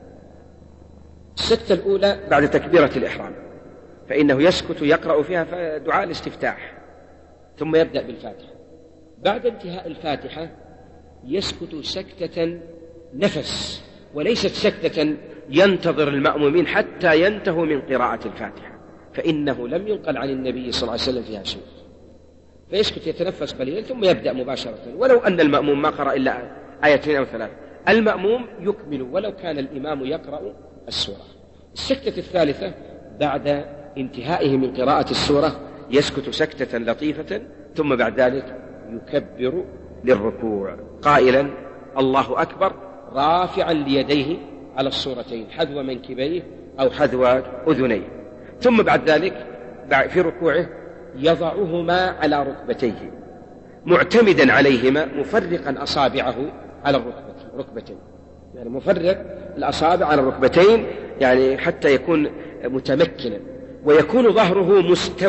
السكتة الأولى بعد تكبيرة الإحرام، فإنه يسكت يقرأ فيها دعاء الاستفتاح ثم يبدأ بالفاتحة. بعد انتهاء الفاتحة يسكت سكتة نفس، وليست سكتة ينتظر المأمومين حتى ينتهوا من قراءة الفاتحة، فإنه لم ينقل عن النبي صلى الله عليه وسلم فيها شيء. فيسكت يتنفس قليلا ثم يبدأ مباشرة، ولو أن المأموم ما قرأ إلا 2 أو 3، المأموم يكمل ولو كان الإمام يقرأ السورة. السكتة الثالثة بعد انتهائه من قراءة السورة يسكت سكتة لطيفة، ثم بعد ذلك يكبر للركوع قائلا الله أكبر، رافعا ليديه على الصورتين حذو منكبيه أو حذو أذنيه، ثم بعد ذلك في ركوعه يضعهما على ركبتيه معتمدا عليهما، مفرقا أصابعه على الركبتين، يعني مفرق الأصابع على الركبتين يعني حتى يكون متمكنا، ويكون ظهره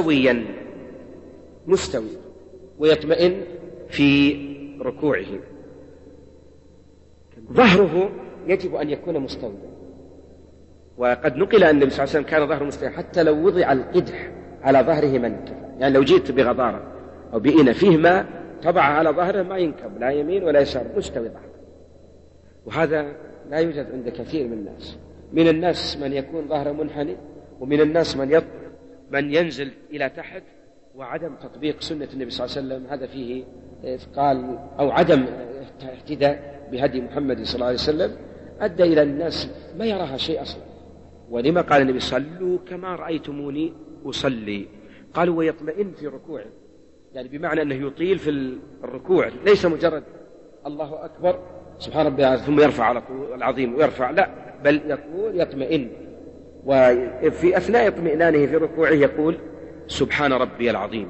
مستوي ويطمئن في ركوعه. ظهره يجب أن يكون مستويا، وقد نقل أن النبي صلى الله عليه وسلم كان ظهره مستوي حتى لو وضع القدح على ظهره ما انكب، يعني لو جئت بغضارة أو بإناء فيه ماء طبع على ظهره ما ينكب لا يمين ولا يسار، مستوي ظهره. وهذا لا يوجد عند كثير من الناس. من الناس من يكون ظهره منحني، ومن الناس من ينزل إلى تحت. وعدم تطبيق سنة النبي صلى الله عليه وسلم هذا فيه إثقال أو عدم اهتداء بهدي محمد صلى الله عليه وسلم أدى إلى الناس ما يراها شيء أصلا. ولما قال النبي صلوا كما رأيتموني أصلي، قالوا ويطمئن في ركوعه، يعني بمعنى أنه يطيل في الركوع، ليس مجرد الله أكبر سبحان ربي ثم يرفع على طول العظيم ويرفع، لا، بل يقول يطمئن، وفي أثناء اطمئنانه في ركوعه يقول سبحان ربي العظيم،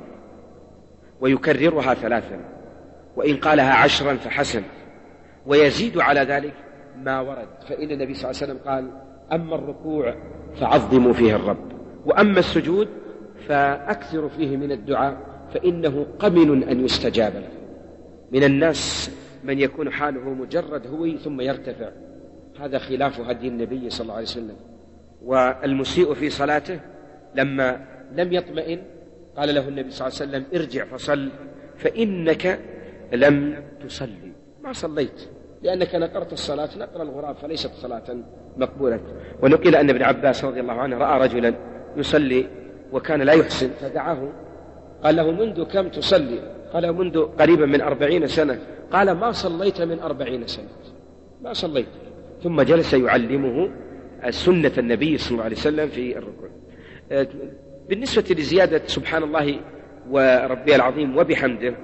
ويكررها 3، وإن قالها 10 فحسن، ويزيد على ذلك ما ورد. فإن النبي صلى الله عليه وسلم قال أما الركوع فعظموا فيه الرب، وأما السجود فأكثروا فيه من الدعاء فإنه قمن أن يستجاب له. من الناس من يكون حاله مجرد هوي ثم يرتفع، هذا خلاف هدي النبي صلى الله عليه وسلم. والمسيء في صلاته لما لم يطمئن قال له النبي صلى الله عليه وسلم ارجع فصل فإنك لم تصلي، ما صليت، لأنك نقرت الصلاة نقر الغراب فليست صلاة مقبولة. ونقل أن ابن عباس رضي الله عنه رأى رجلا يصلي وكان لا يحسن فدعاه، قال له منذ كم تصلي؟ قال منذ قريبا من 40 سنة. قال ما صليت من 40 سنة، ما صليت. ثم جلس يعلمه سنة النبي صلى الله عليه وسلم في الركوع. بالنسبة لزيادة سبحان الله وربي العظيم وبحمده،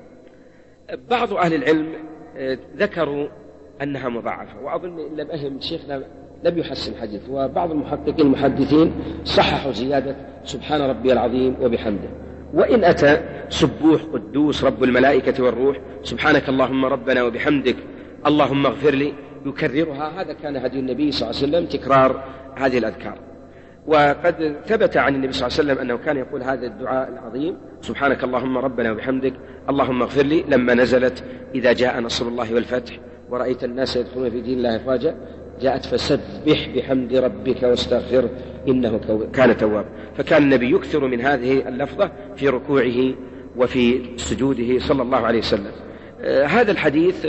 بعض أهل العلم ذكروا أنها مضاعفة، وأظن إن لم أهم شيخنا لم يحسن الحديث، وبعض المحققين المحدثين صححوا زيادة سبحان ربي العظيم وبحمده. وإن أتى سبوح قدوس رب الملائكة والروح سبحانك اللهم ربنا وبحمدك اللهم اغفر لي يكررها، هذا كان هدي النبي صلى الله عليه وسلم تكرار هذه الأذكار. وقد ثبت عن النبي صلى الله عليه وسلم أنه كان يقول هذا الدعاء العظيم سبحانك اللهم ربنا وبحمدك اللهم اغفر لي لما نزلت إذا جاء نصر الله والفتح ورأيت الناس يدخلون في دين الله أفواجا، جاءت فسبح بحمد ربك واستغفره إنه كان توابا. فكان النبي يكثر من هذه اللفظة في ركوعه وفي سجوده صلى الله عليه وسلم. هذا الحديث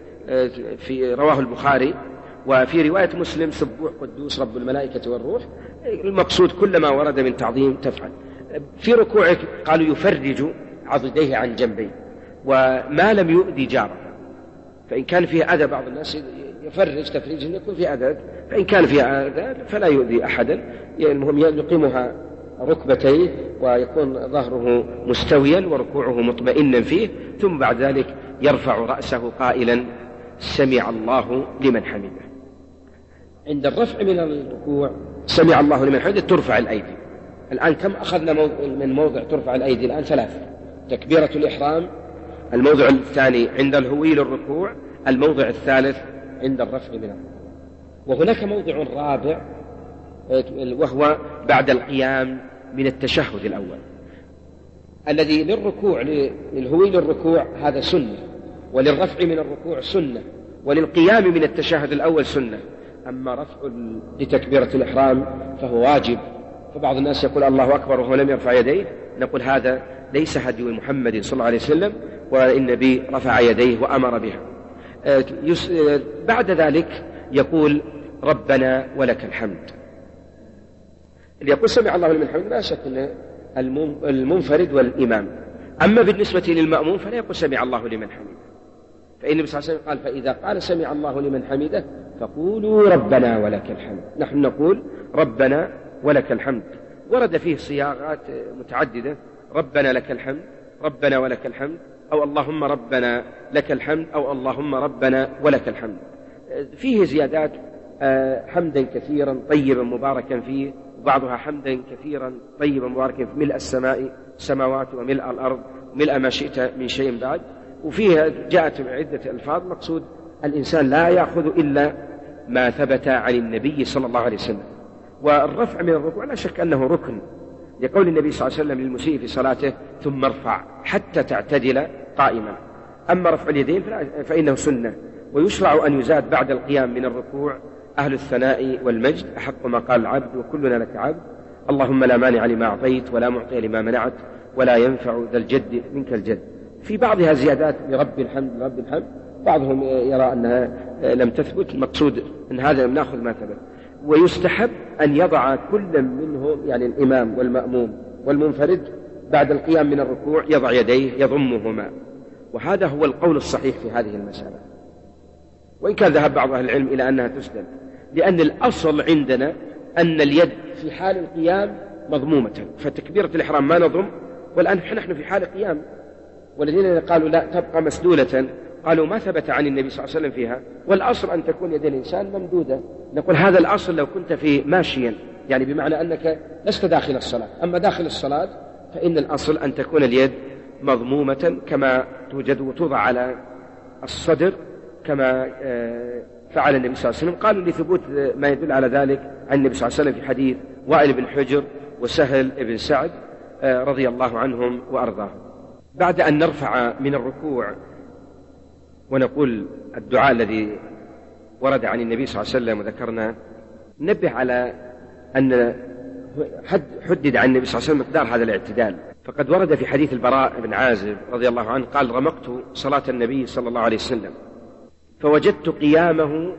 في رواه البخاري، وفي رواية مسلم سبوح قدوس رب الملائكة والروح، المقصود كل ما ورد من تعظيم تفعل. في ركوعك قالوا يفرج عضديه عن جنبيه، وما لم يؤذي جاره، فإن كان فيه أذى بعض الناس يفرج تفريج يكون فيه أذى، فإن كان فيه أذى فلا يؤذي أحدا. المهم يقيمها ركبتيه ويكون ظهره مستويا وركوعه مطمئنا فيه، ثم بعد ذلك يرفع رأسه قائلا سمع الله لمن حمده. عند الرفع من الركوع سمع الله لمن حمده ترفع الأيدي. الآن كم أخذنا من موضع ترفع الأيدي؟ الآن 3: تكبيرة الإحرام، الموضع الثاني عند الهوي للركوع، الموضع الثالث عند الرفع من الركوع. وهناك موضع رابع وهو بعد القيام من التشهد الأول، الذي للركوع للهوي للركوع هذا سنة، وللرفع من الركوع سنة، وللقيام من التشهد الأول سنة. أما رفع لتكبيرة الإحرام فهو واجب. فبعض الناس يقول الله أكبر وهو لم يرفع يديه، نقول هذا ليس هدي محمد صلى الله عليه وسلم، والنبي رفع يديه وأمر بها. بعد ذلك يقول ربنا ولك الحمد. اللي يقول سمع الله لمن حمده لا شك أن المنفرد والإمام. أما بالنسبة للمأموم فلا يقول سمع الله لمن حمده، فإن النبي صلى الله عليه وسلم قال فإذا قال سمع الله لمن حمده فقولوا ربنا ولك الحمد. نحن نقول ربنا ولك الحمد. ورد فيه صياغات متعددة: ربنا لك الحمد، ربنا ولك الحمد، أو اللهم ربنا لك الحمد، أو اللهم ربنا ولك الحمد. فيه زيادات: حمدا كثيرا طيبا مباركا فيه، وبعضها حمدا كثيرا طيبا مباركا في ملء السماوات وملء الأرض وملء ما شئت من شيء بعد. وفيها جاءت عدة ألفاظ، مقصود الإنسان لا يأخذ إلا ما ثبت عن النبي صلى الله عليه وسلم. والرفع من الركوع لا شك أنه ركن، لقول النبي صلى الله عليه وسلم للمسيء في صلاته ثم ارفع حتى تعتدل قائما. أما رفع اليدين فإنه سنة، ويشرع أن يزاد بعد القيام من الركوع أهل الثناء والمجد أحق ما قال العبد وكلنا لك عبد، اللهم لا مانع لما أعطيت ولا معطي لما منعت ولا ينفع ذا الجد منك الجد. في بعضها زيادات لرب الحمد لرب الحمد، بعضهم يرى أنها لم تثبت، المقصود أن هذا نأخذ ما ثبت. ويستحب أن يضع كل منهم، يعني الإمام والمأموم والمنفرد، بعد القيام من الركوع يضع يديه يضمهما، وهذا هو القول الصحيح في هذه المسألة، وإن كان ذهب بعض أهل العلم إلى أنها تسلم، لأن الأصل عندنا أن اليد في حال القيام مضمومة، فتكبيرة الإحرام ما نضم، والآن نحن في حال قيام، والذين قالوا لا تبقى مسدولة قالوا ما ثبت عن النبي صلى الله عليه وسلم فيها، والأصل أن تكون يد الإنسان ممدودة. نقول هذا الأصل لو كنت في ماشيا، يعني بمعنى أنك لست داخل الصلاة. أما داخل الصلاة فإن الأصل أن تكون اليد مضمومة كما توجد وتوضع على الصدر كما فعل النبي صلى الله عليه وسلم. قالوا لثبوت ما يدل على ذلك عن النبي صلى الله عليه وسلم في حديث وائل بن حجر وسهل بن سعد رضي الله عنهم وأرضاهم. بعد أن نرفع من الركوع ونقول الدعاء الذي ورد عن النبي صلى الله عليه وسلم وذكرنا، نبه على أن حدد عن النبي صلى الله عليه وسلم مقدار هذا الاعتدال. فقد ورد في حديث البراء بن عازب رضي الله عنه قال: رمقت صلاة النبي صلى الله عليه وسلم فوجدت قيامه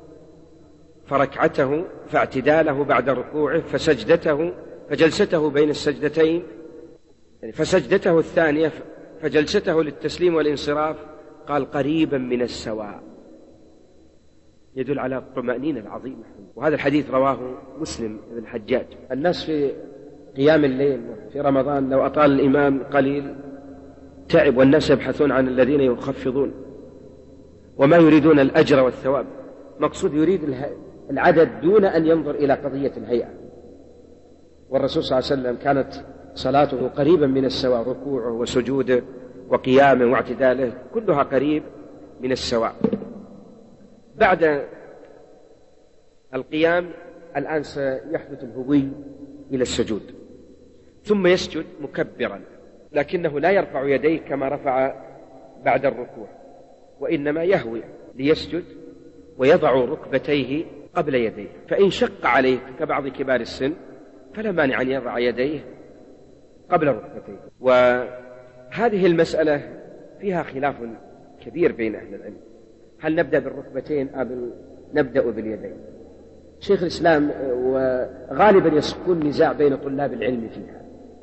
فركعته فاعتداله بعد ركوعه فسجدته فجلسته بين السجدتين، يعني فسجدته الثانية فجلسته للتسليم والانصراف، قال قريبا من السواء، يدل على الطمأنينة العظيمة. وهذا الحديث رواه مسلم بن الحجاج. الناس في قيام الليل في رمضان لو أطال الإمام قليل تعب، والناس يبحثون عن الذين يخفضون وما يريدون الأجر والثواب، مقصود يريد العدد دون أن ينظر إلى قضية الهيئة. والرسول صلى الله عليه وسلم كانت صلاته قريبا من السواء، ركوعه وسجوده وقيامه واعتداله كلها قريب من السواء. بعد القيام الآن سيحدث الهوي إلى السجود، ثم يسجد مكبرا، لكنه لا يرفع يديه كما رفع بعد الركوع، وإنما يهوي ليسجد ويضع ركبتيه قبل يديه. فإن شق عليه كبعض كبار السن فلا مانع أن يضع يديه قبل ركبتيه. وهذه المسألة فيها خلاف كبير بين أهل العلم، هل نبدأ بالركبتين أم نبدأ باليدين؟ شيخ الإسلام وغالبا يكون نزاع بين طلاب العلم فيها،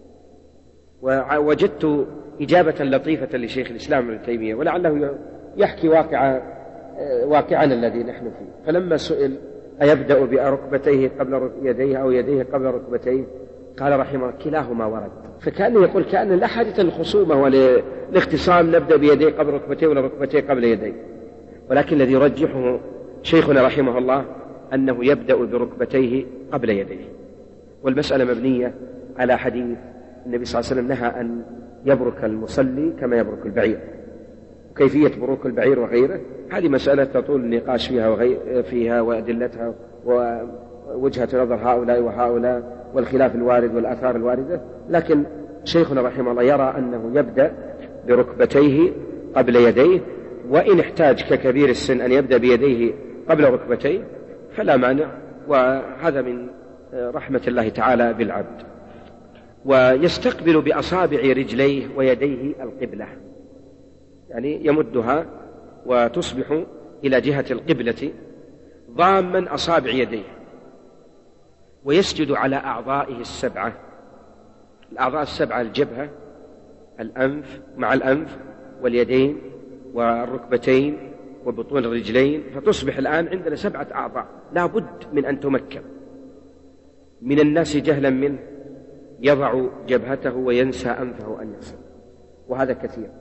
ووجدت إجابة لطيفة لشيخ الإسلام ابن تيمية، ولعله يحكي واقعنا الذي نحن فيه. فلما سئل أيبدأ بركبتيه قبل يديه أو يديه قبل ركبتيه، قال رحمه الله كلاهما ورد. فكأنه يقول كأن لا حاجة للخصومة والاختصام نبدأ بيديه قبل ركبتيه ولا ركبتيه قبل يديه، ولكن الذي يرجحه شيخنا رحمه الله أنه يبدأ بركبتيه قبل يديه. والمسألة مبنية على حديث النبي صلى الله عليه وسلم نهى أن يبرك المصلي كما يبرك البعير. كيفية بروك البعير وغيره هذه مسألة تطول النقاش فيها وأدلتها ووجهة نظر هؤلاء وهؤلاء والخلاف الوارد والآثار الواردة، لكن شيخنا رحمه الله يرى أنه يبدأ بركبتيه قبل يديه، وإن احتاج ككبير السن أن يبدأ بيديه قبل ركبتيه فلا مانع، وهذا من رحمة الله تعالى بالعبد. ويستقبل بأصابع رجليه ويديه القبلة، يعني يمدها وتصبح إلى جهة القبلة ضاما أصابع يديه، ويسجد على أعضائه السبعة. الأعضاء السبعة الجبهة، الأنف مع الأنف واليدين والركبتين وبطون الرجلين، فتصبح الآن عندنا 7 أعضاء لا بد من أن تمكن. من الناس جهلا منه يضع جبهته وينسى أنفه أن يصل، وهذا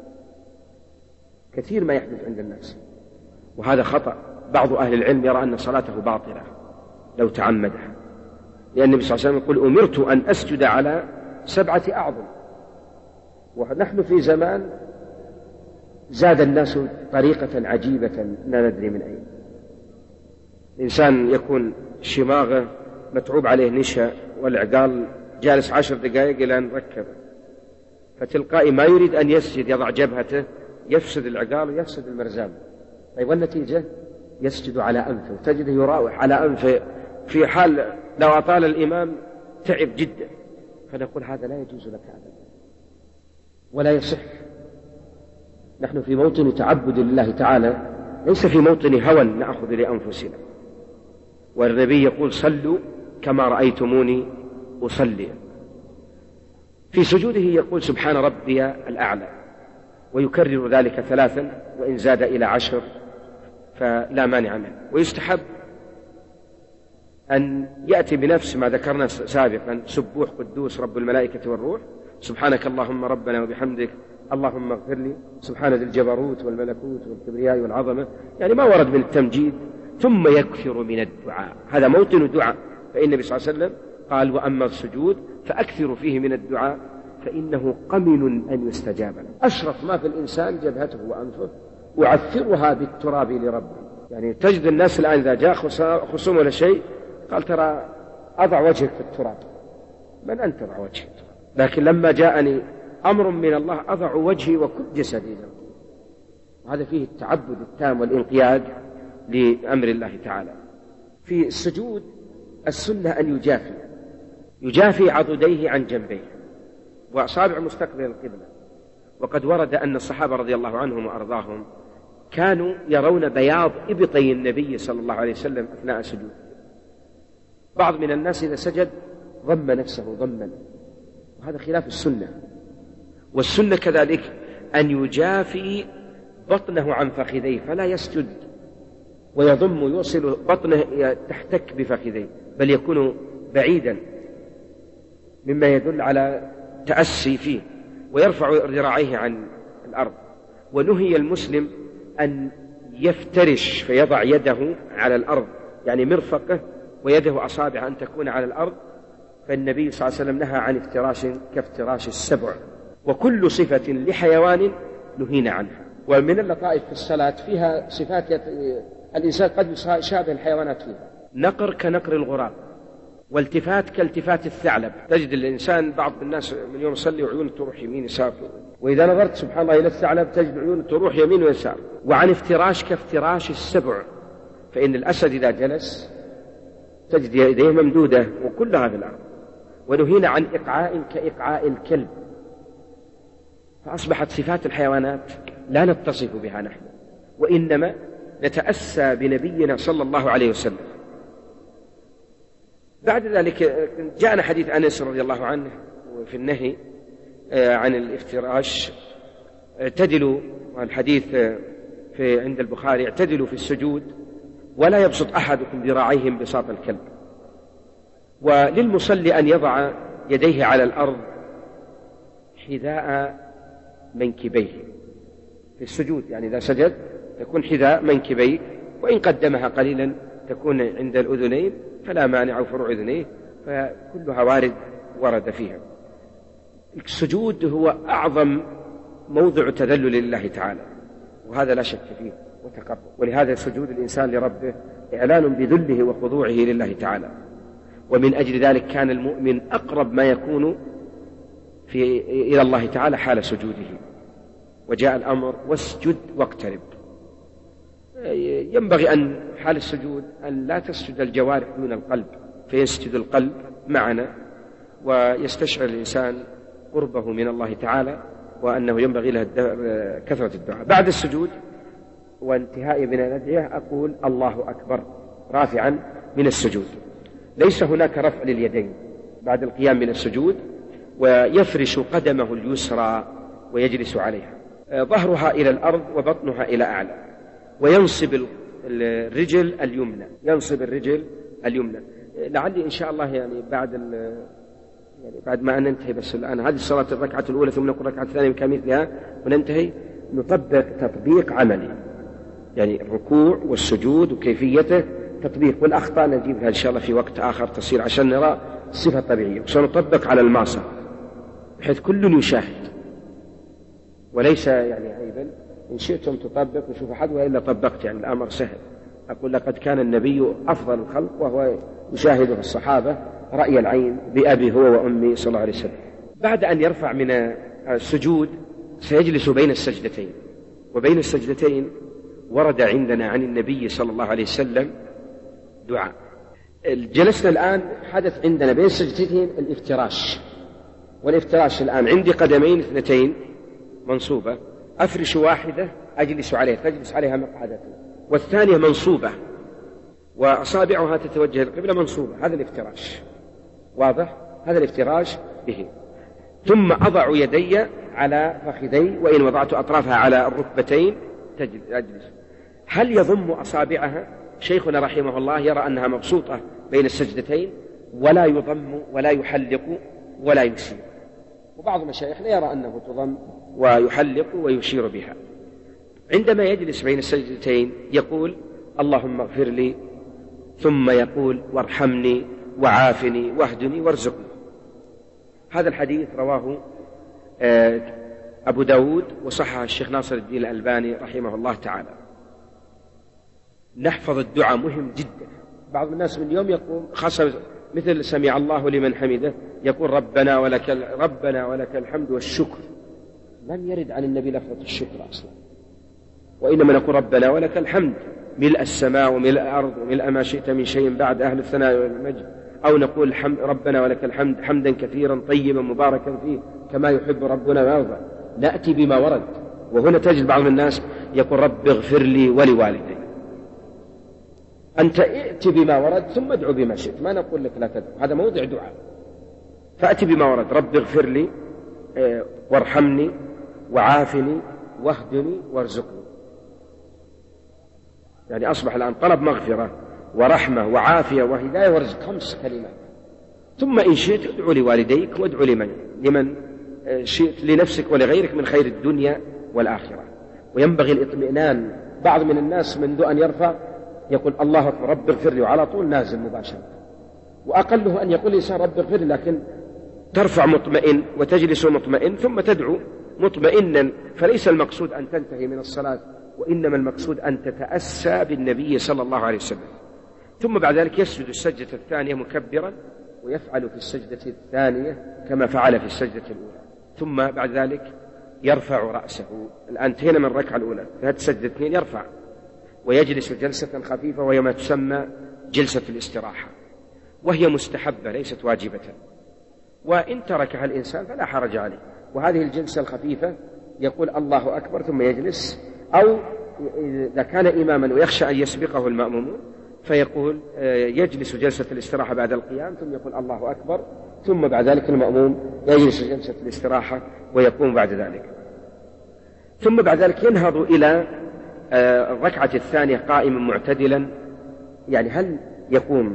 كثير ما يحدث عند الناس، وهذا خطأ. بعض أهل العلم يرى أن صلاته باطلة لو تعمدها، لأن النبي صلى الله عليه وسلم يقول أمرت أن أسجد على 7 أعظم، ونحن في زمان زاد الناس طريقة عجيبة لا ندري من أين. إنسان يكون شماغه متعوب عليه نشا والعقال جالس 10 دقائق إلى أن ركبه، فتلقائي ما يريد أن يسجد يضع جبهته، يفسد العقال ويفسد المرزام. طيب والنتيجة يسجد على أنفه، تجده يراوح على أنفه في حال لو أطال الإمام تعب جدا. فنقول هذا لا يجوز لك أبدا ولا يصح. نحن في موطن تعبد لله تعالى، ليس في موطن هوى نأخذ لأنفسنا. والنبي يقول صلوا كما رأيتموني أصلي. في سجوده يقول سبحان ربي الأعلى، ويكرر ذلك 3، وإن زاد إلى 10 فلا مانع منه. ويستحب أن يأتي بنفس ما ذكرنا سابقا: سبوح قدوس رب الملائكة والروح، سبحانك اللهم ربنا وبحمدك اللهم اغفر لي، سبحان ذي الجبروت والملكوت والكبرياء والعظمة، يعني ما ورد من التمجيد. ثم يكثر من الدعاء، هذا موطن الدعاء. فإن النبي صلى الله عليه وسلم قال: وأما السجود فأكثر فيه من الدعاء فإنه قمن أن يستجاب له. أشرف ما في الإنسان جبهته وأنفه، وعثرها بالتراب لربه. يعني تجد الناس الآن إذا جاء خصوم ولا شيء قال: ترى أضع وجهك في التراب. من أنت أضع وجهي؟ لكن لما جاءني أمر من الله أضع وجهي وكل جسدي له. وهذا فيه التعبد التام والانقياد لأمر الله تعالى. في السجود السنة أن يجافي عضديه عن جنبيه وأصابع مستقبل القبلة. وقد ورد أن الصحابة رضي الله عنهم وأرضاهم كانوا يرون بياض إبطي النبي صلى الله عليه وسلم أثناء سجوده. بعض من الناس إذا سجد ضم نفسه ضما، وهذا خلاف السنة. والسنة كذلك أن يجافي بطنه عن فخذيه، فلا يسجد ويضم يوصل بطنه تحتك بفخذيه، بل يكون بعيدا مما يدل على تأسي فيه، ويرفع ذراعيه عن الأرض. ونهي المسلم أن يفترش فيضع يده على الأرض، يعني مرفقه ويده أصابع أن تكون على الأرض، فالنبي صلى الله عليه وسلم نهى عن افتراش كافتراش السبع. وكل صفة لحيوان نهينا عنها. ومن اللطائف في الصلاة فيها صفات الإنسان قد يشابه الحيوانات فيها. نقر كنقر الغراب، والتفات كالتفات الثعلب. تجد الإنسان بعض الناس من يوم يصلي وعيونه تروح يمين يسار، وإذا نظرت سبحان الله إلى الثعلب تجد عيونه تروح يمين ويسار. وعن افتراش كافتراش السبع، فإن الأسد إذا جلس تجد يديه ممدودة وكلها في الأرض. ونهينا عن إقعاء كإقعاء الكلب. فأصبحت صفات الحيوانات لا نتصف بها نحن، وإنما نتأسى بنبينا صلى الله عليه وسلم. بعد ذلك جاءنا حديث أنس رضي الله عنه في النهي عن الافتراش. اعتدلوا، والحديث عند البخاري: اعتدلوا في السجود ولا يبسط أحدكم ذراعيه بساط الكلب. وللمصلي أن يضع يديه على الأرض حذاء منكبيه في السجود، يعني إذا سجد تكون حذاء منكبيه، وإن قدمها قليلا تكون عند الأذنين فلا مانع، أو فروع أذنيه، فكلها ورد فيها. السجود هو أعظم موضع تذلل لله تعالى، وهذا لا شك فيه وتقرب. ولهذا سجود الإنسان لربه إعلان بذله وخضوعه لله تعالى. ومن أجل ذلك كان المؤمن أقرب ما يكون إلى الله تعالى حال سجوده. وجاء الأمر: واسجد واقترب. ينبغي أن حال السجود أن لا تسجد الجوارح دون القلب، فيسجد القلب معنا، ويستشعر الإنسان قربه من الله تعالى، وأنه ينبغي له كثرة الدعاء. بعد السجود وانتهاء من الأدعية أقول: الله أكبر، رافعا من السجود. ليس هناك رفع لليدين بعد القيام من السجود، ويفرش قدمه اليسرى ويجلس عليها، ظهرها إلى الأرض وبطنها إلى أعلى، وينصب الرجل اليمنى. لعلي إن شاء الله يعني بعد ما ننتهي، بس الآن هذه الصلاة الركعة الأولى ثم نقول الركعة الثانية كمثلها وننتهي، نطبق تطبيق عملي، يعني الركوع والسجود وكيفيته تطبيق، والأخطاء نجيبها إن شاء الله في وقت آخر تصير عشان نرى الصفة الطبيعية. وسنطبق على المعصى بحيث كل يشاهد، وليس يعني عيبا إن شئتم تطبق وشوف أحد وإلا طبقت، يعني الأمر سهل. أقول: لقد كان النبي أفضل الخلق وهو يشاهد في الصحابة رأي العين بأبي هو وأمي صلى الله عليه وسلم. بعد أن يرفع من السجود سيجلس بين السجدتين، وبين السجدتين ورد عندنا عن النبي صلى الله عليه وسلم دعاء. جلسنا الآن حدث عندنا بين السجدتين الافتراش، والافتراش الآن عندي قدمين 2 منصوبة، أفرش واحدة أجلس عليها، تجلس عليها مقعدتي، والثانية منصوبة وأصابعها تتوجه القبلة منصوبة. هذا الافتراش واضح، هذا الافتراش به. ثم أضع يدي على فخذي، وإن وضعت أطرافها على الركبتين أجلس. هل يضم أصابعها؟ شيخنا رحمه الله يرى أنها مبسوطة بين السجدتين، ولا يضم ولا يحلق ولا يشير، وبعض مشايخنا يرى أنه تضم ويحلق ويشير بها. عندما يجلس بين السجدتين يقول اللهم اغفر لي، ثم يقول وارحمني وعافني واهدني وارزقني. هذا الحديث رواه أبو داود وصححه الشيخ ناصر الدين الألباني رحمه الله تعالى. نحفظ الدعاء مهم جدا. بعض الناس من يوم يقوم خاصة مثل سمع الله لمن حمده يقول ربنا ولك الحمد والشكر. لم يرد عن النبي لفظة الشكر أصلا، وإنما نقول ربنا ولك الحمد ملء السماء وملء الأرض وملء ما شئت من شيء بعد أهل الثناء والمجد، أو نقول ربنا ولك الحمد حمدا كثيرا طيبا مباركا فيه كما يحب ربنا ويرضى. نأتي بما ورد. وهنا تجد بعض الناس يقول رب اغفر لي ولوالدي. أنت ائت بما ورد ثم ادعو بما شئت، ما نقول لك لا تدعو، هذا موضع دعاء. فأتي بما ورد، رب اغفر لي وارحمني وعافني واهدني وارزقني. يعني أصبح الآن طلب مغفرة ورحمة وعافية وهداية ورزق، 5 كلمات. ثم إن شئت ادعو لوالديك وادعو لمن شئت، لنفسك ولغيرك من خير الدنيا والآخرة. وينبغي الاطمئنان. بعض من الناس منذ أن يرفع يقول الله أكبر رب اغفر لي وعلى طول نازل مباشرة. وأقله أن يقول الإنسان رب اغفر لي، لكن ترفع مطمئن وتجلس مطمئن ثم تدعو مطمئنا. فليس المقصود أن تنتهي من الصلاة، وإنما المقصود أن تتأسى بالنبي صلى الله عليه وسلم. ثم بعد ذلك يسجد السجدة الثانية مكبرا، ويفعل في السجدة الثانية كما فعل في السجدة الأولى. ثم بعد ذلك يرفع رأسه. الآن انتهينا من الركعة الأولى، في هذه السجدة 2 يرفع ويجلس جلسة خفيفة وهي ما تسمى جلسة الاستراحة، وهي مستحبة ليست واجبة، وإن تركها الإنسان فلا حرج عليه. وهذه الجلسة الخفيفة يقول الله أكبر ثم يجلس، أو إذا كان إماما ويخشى أن يسبقه المأمومون فيقول يجلس جلسة الاستراحة بعد القيام ثم يقول الله أكبر، ثم بعد ذلك المأموم يجلس جلسة الاستراحة ويقوم بعد ذلك. ثم بعد ذلك ينهض إلى الركعة الثانية قائما معتدلا. يعني هل يقوم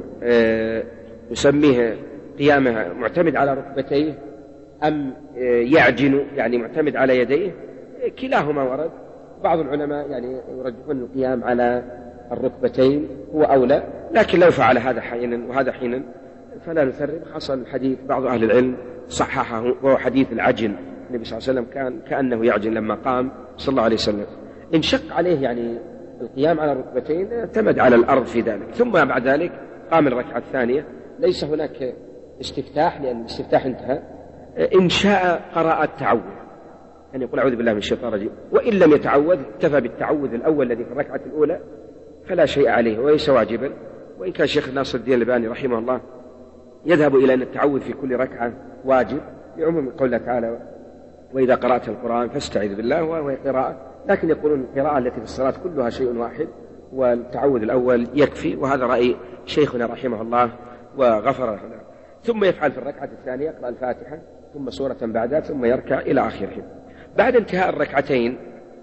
يسميه قيامه معتمد على ركبتيه أم يعجن يعني معتمد على يديه؟ كلاهما ورد. بعض العلماء يعني يرجحون القيام على الركبتين هو أولى، لكن لو فعل هذا حينا وهذا حينا فلا نثرب. حصل الحديث بعض أهل العلم صححه، وهو حديث العجن. النبي صلى الله عليه وسلم كان كأنه يعجن لما قام صلى الله عليه وسلم. إن شق عليه يعني القيام على الركبتين اعتمد على الأرض في ذلك. ثم بعد ذلك قام الركعة الثانية. ليس هناك استفتاح لأن الاستفتاح انتهى. إن شاء قرأ التعوذ، أن يقول أعوذ بالله من الشيطان الرجيم، وإن لم يتعوذ اكتفى بالتعوذ الأول الذي في الركعة الأولى فلا شيء عليه وليس واجبا. وإن كان شيخ ناصر الدين الألباني رحمه الله يذهب إلى أن التعوذ في كل ركعة واجب لعموم قوله تعالى وإذا قرأت القرآن فاستعذ بالله، وهي قراءة، لكن يقولون القراءة التي في الصلاة كلها شيء واحد والتعوذ الأول يكفي، وهذا رأي شيخنا رحمه الله وغفر له. ثم يفعل في الركعة الثانية يقرأ الفاتحة ثم سورة بعدها ثم يركع إلى آخره. بعد انتهاء الركعتين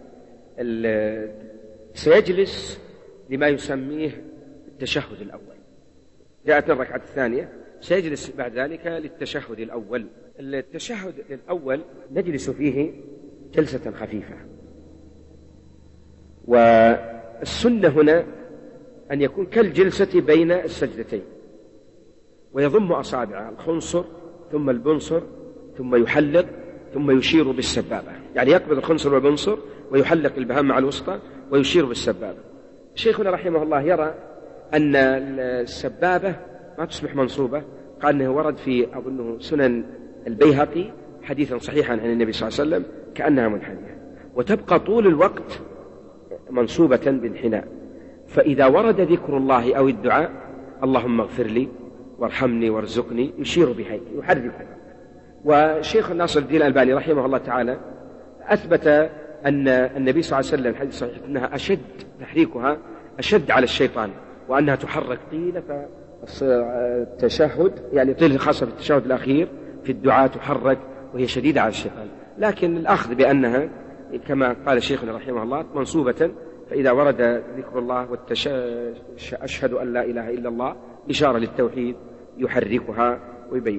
سيجلس لما يسميه التشهد الأول. جاءتنا الركعة الثانية سيجلس بعد ذلك للتشهد الأول. التشهد الأول نجلس فيه جلسة خفيفة، والسنة هنا أن يكون كالجلسة بين السجدتين، ويضم أصابعه الخنصر ثم البنصر ثم يحلق ثم يشير بالسبابة. يعني يقبض الخنصر والبنصر ويحلق البهام مع الوسطى ويشير بالسبابة. شيخنا رحمه الله يرى أن السبابة ما تصبح منصوبة. قال أنه ورد في أظنه سنن البيهقي حديثا صحيحا عن النبي صلى الله عليه وسلم كأنها منحنية، وتبقى طول الوقت منصوبة بانحناء. فإذا ورد ذكر الله أو الدعاء اللهم اغفر لي وارحمني وارزقني يشير بها يحركها. وشيخ ناصر الدين الألباني رحمه الله تعالى أثبت أن النبي صلى الله عليه وسلم حديث صحيح أنها أشد تحريكها أشد على الشيطان، وأنها تحرك طيلة التشهد، يعني طيلة خاصة في التشهد الأخير في الدعاء تحرك وهي شديدة على الشيطان. لكن الأخذ بأنها كما قال شيخنا رحمه الله منصوبة، فإذا ورد ذكر الله أشهد أن لا إله إلا الله إشارة للتوحيد يحركها ويبين.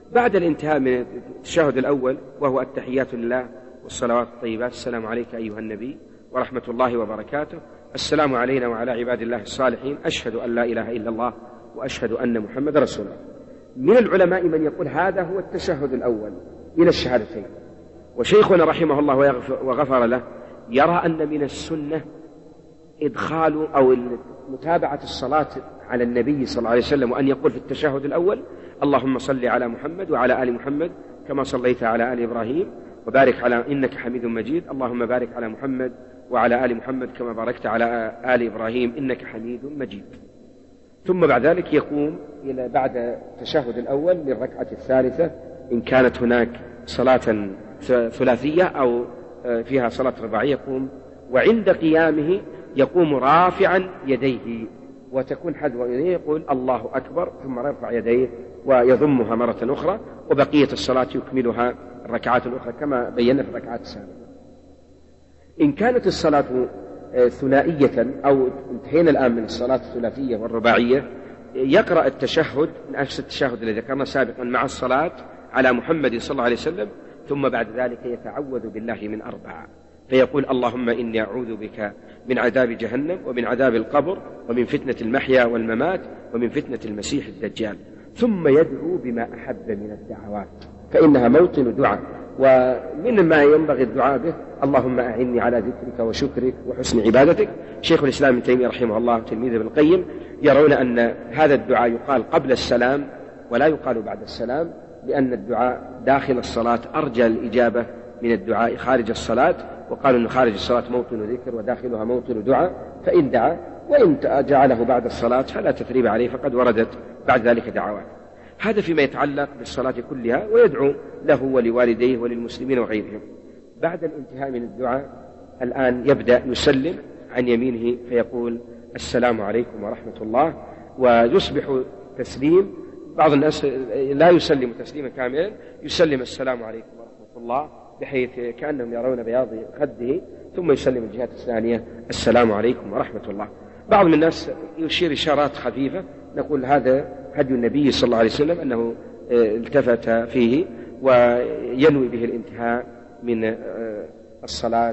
بعد الانتهاء من التشهد الأول وهو التحيات لله والصلوات الطيبات، السلام عليك أيها النبي ورحمة الله وبركاته، السلام علينا وعلى عباد الله الصالحين، أشهد أن لا إله إلا الله وأشهد أن محمد رسول الله. من العلماء من يقول هذا هو التشهد الأول إلى الشهادتين، وشيخنا رحمه الله وغفر له يرى أن من السنة إدخال أو متابعة الصلاة على النبي صلى الله عليه وسلم، وأن يقول في التشهد الأول اللهم صل على محمد وعلى آل محمد كما صليت على آل إبراهيم وبارك على إنك حميد مجيد، اللهم بارك على محمد وعلى آل محمد كما باركت على آل إبراهيم إنك حميد مجيد. ثم بعد ذلك يقوم إلى بعد التشهد الأول للركعة الثالثة إن كانت هناك صلاة ثلاثية أو فيها صلاة رباعية، يقوم وعند قيامه يقوم رافعا يديه، وتكون حذو يديه يقول الله أكبر، ثم يرفع يديه ويضمها مرة أخرى، وبقية الصلاة يكملها الركعات الأخرى كما بينا في الركعات السابقة. إن كانت الصلاة ثنائية أو انتهينا الآن من الصلاة الثلاثية والرباعية، يقرأ التشهد نفس التشهد الذي ذكرنا سابقا مع الصلاة على محمد صلى الله عليه وسلم، ثم بعد ذلك يتعوذ بالله من 4، فيقول اللهم إني أعوذ بك من عذاب جهنم ومن عذاب القبر ومن فتنة المحيا والممات ومن فتنة المسيح الدجال، ثم يدعو بما أحب من الدعوات فإنها موطن دعاء، ومن ما ينبغي الدعاء به اللهم أعني على ذكرك وشكرك وحسن عبادتك. شيخ الإسلام ابن تيمية رحمه الله تلميذ ابن القيم يرون أن هذا الدعاء يقال قبل السلام ولا يقال بعد السلام، لأن الدعاء داخل الصلاة أرجى الإجابة من الدعاء خارج الصلاة، وقالوا أن خارج الصلاة موطن ذكر وداخلها موطن دعاء، فإن دعا وإن جعله بعد الصلاة فلا تثريب عليه، فقد وردت بعد ذلك دعوات. هذا فيما يتعلق بالصلاة كلها، ويدعو له ولوالديه وللمسلمين وغيرهم. بعد الانتهاء من الدعاء الآن يبدأ يسلم عن يمينه فيقول السلام عليكم ورحمة الله، ويصبح تسليم. بعض الناس لا يسلم تسليما كاملا، يسلم السلام عليكم ورحمة الله بحيث كأنهم يرون بياض خده، ثم يسلم الجهة الثانية السلام عليكم ورحمة الله. بعض من الناس يشير إشارات خفيفة، نقول هذا هدي النبي صلى الله عليه وسلم أنه التفت فيه وينوي به الانتهاء من الصلاة.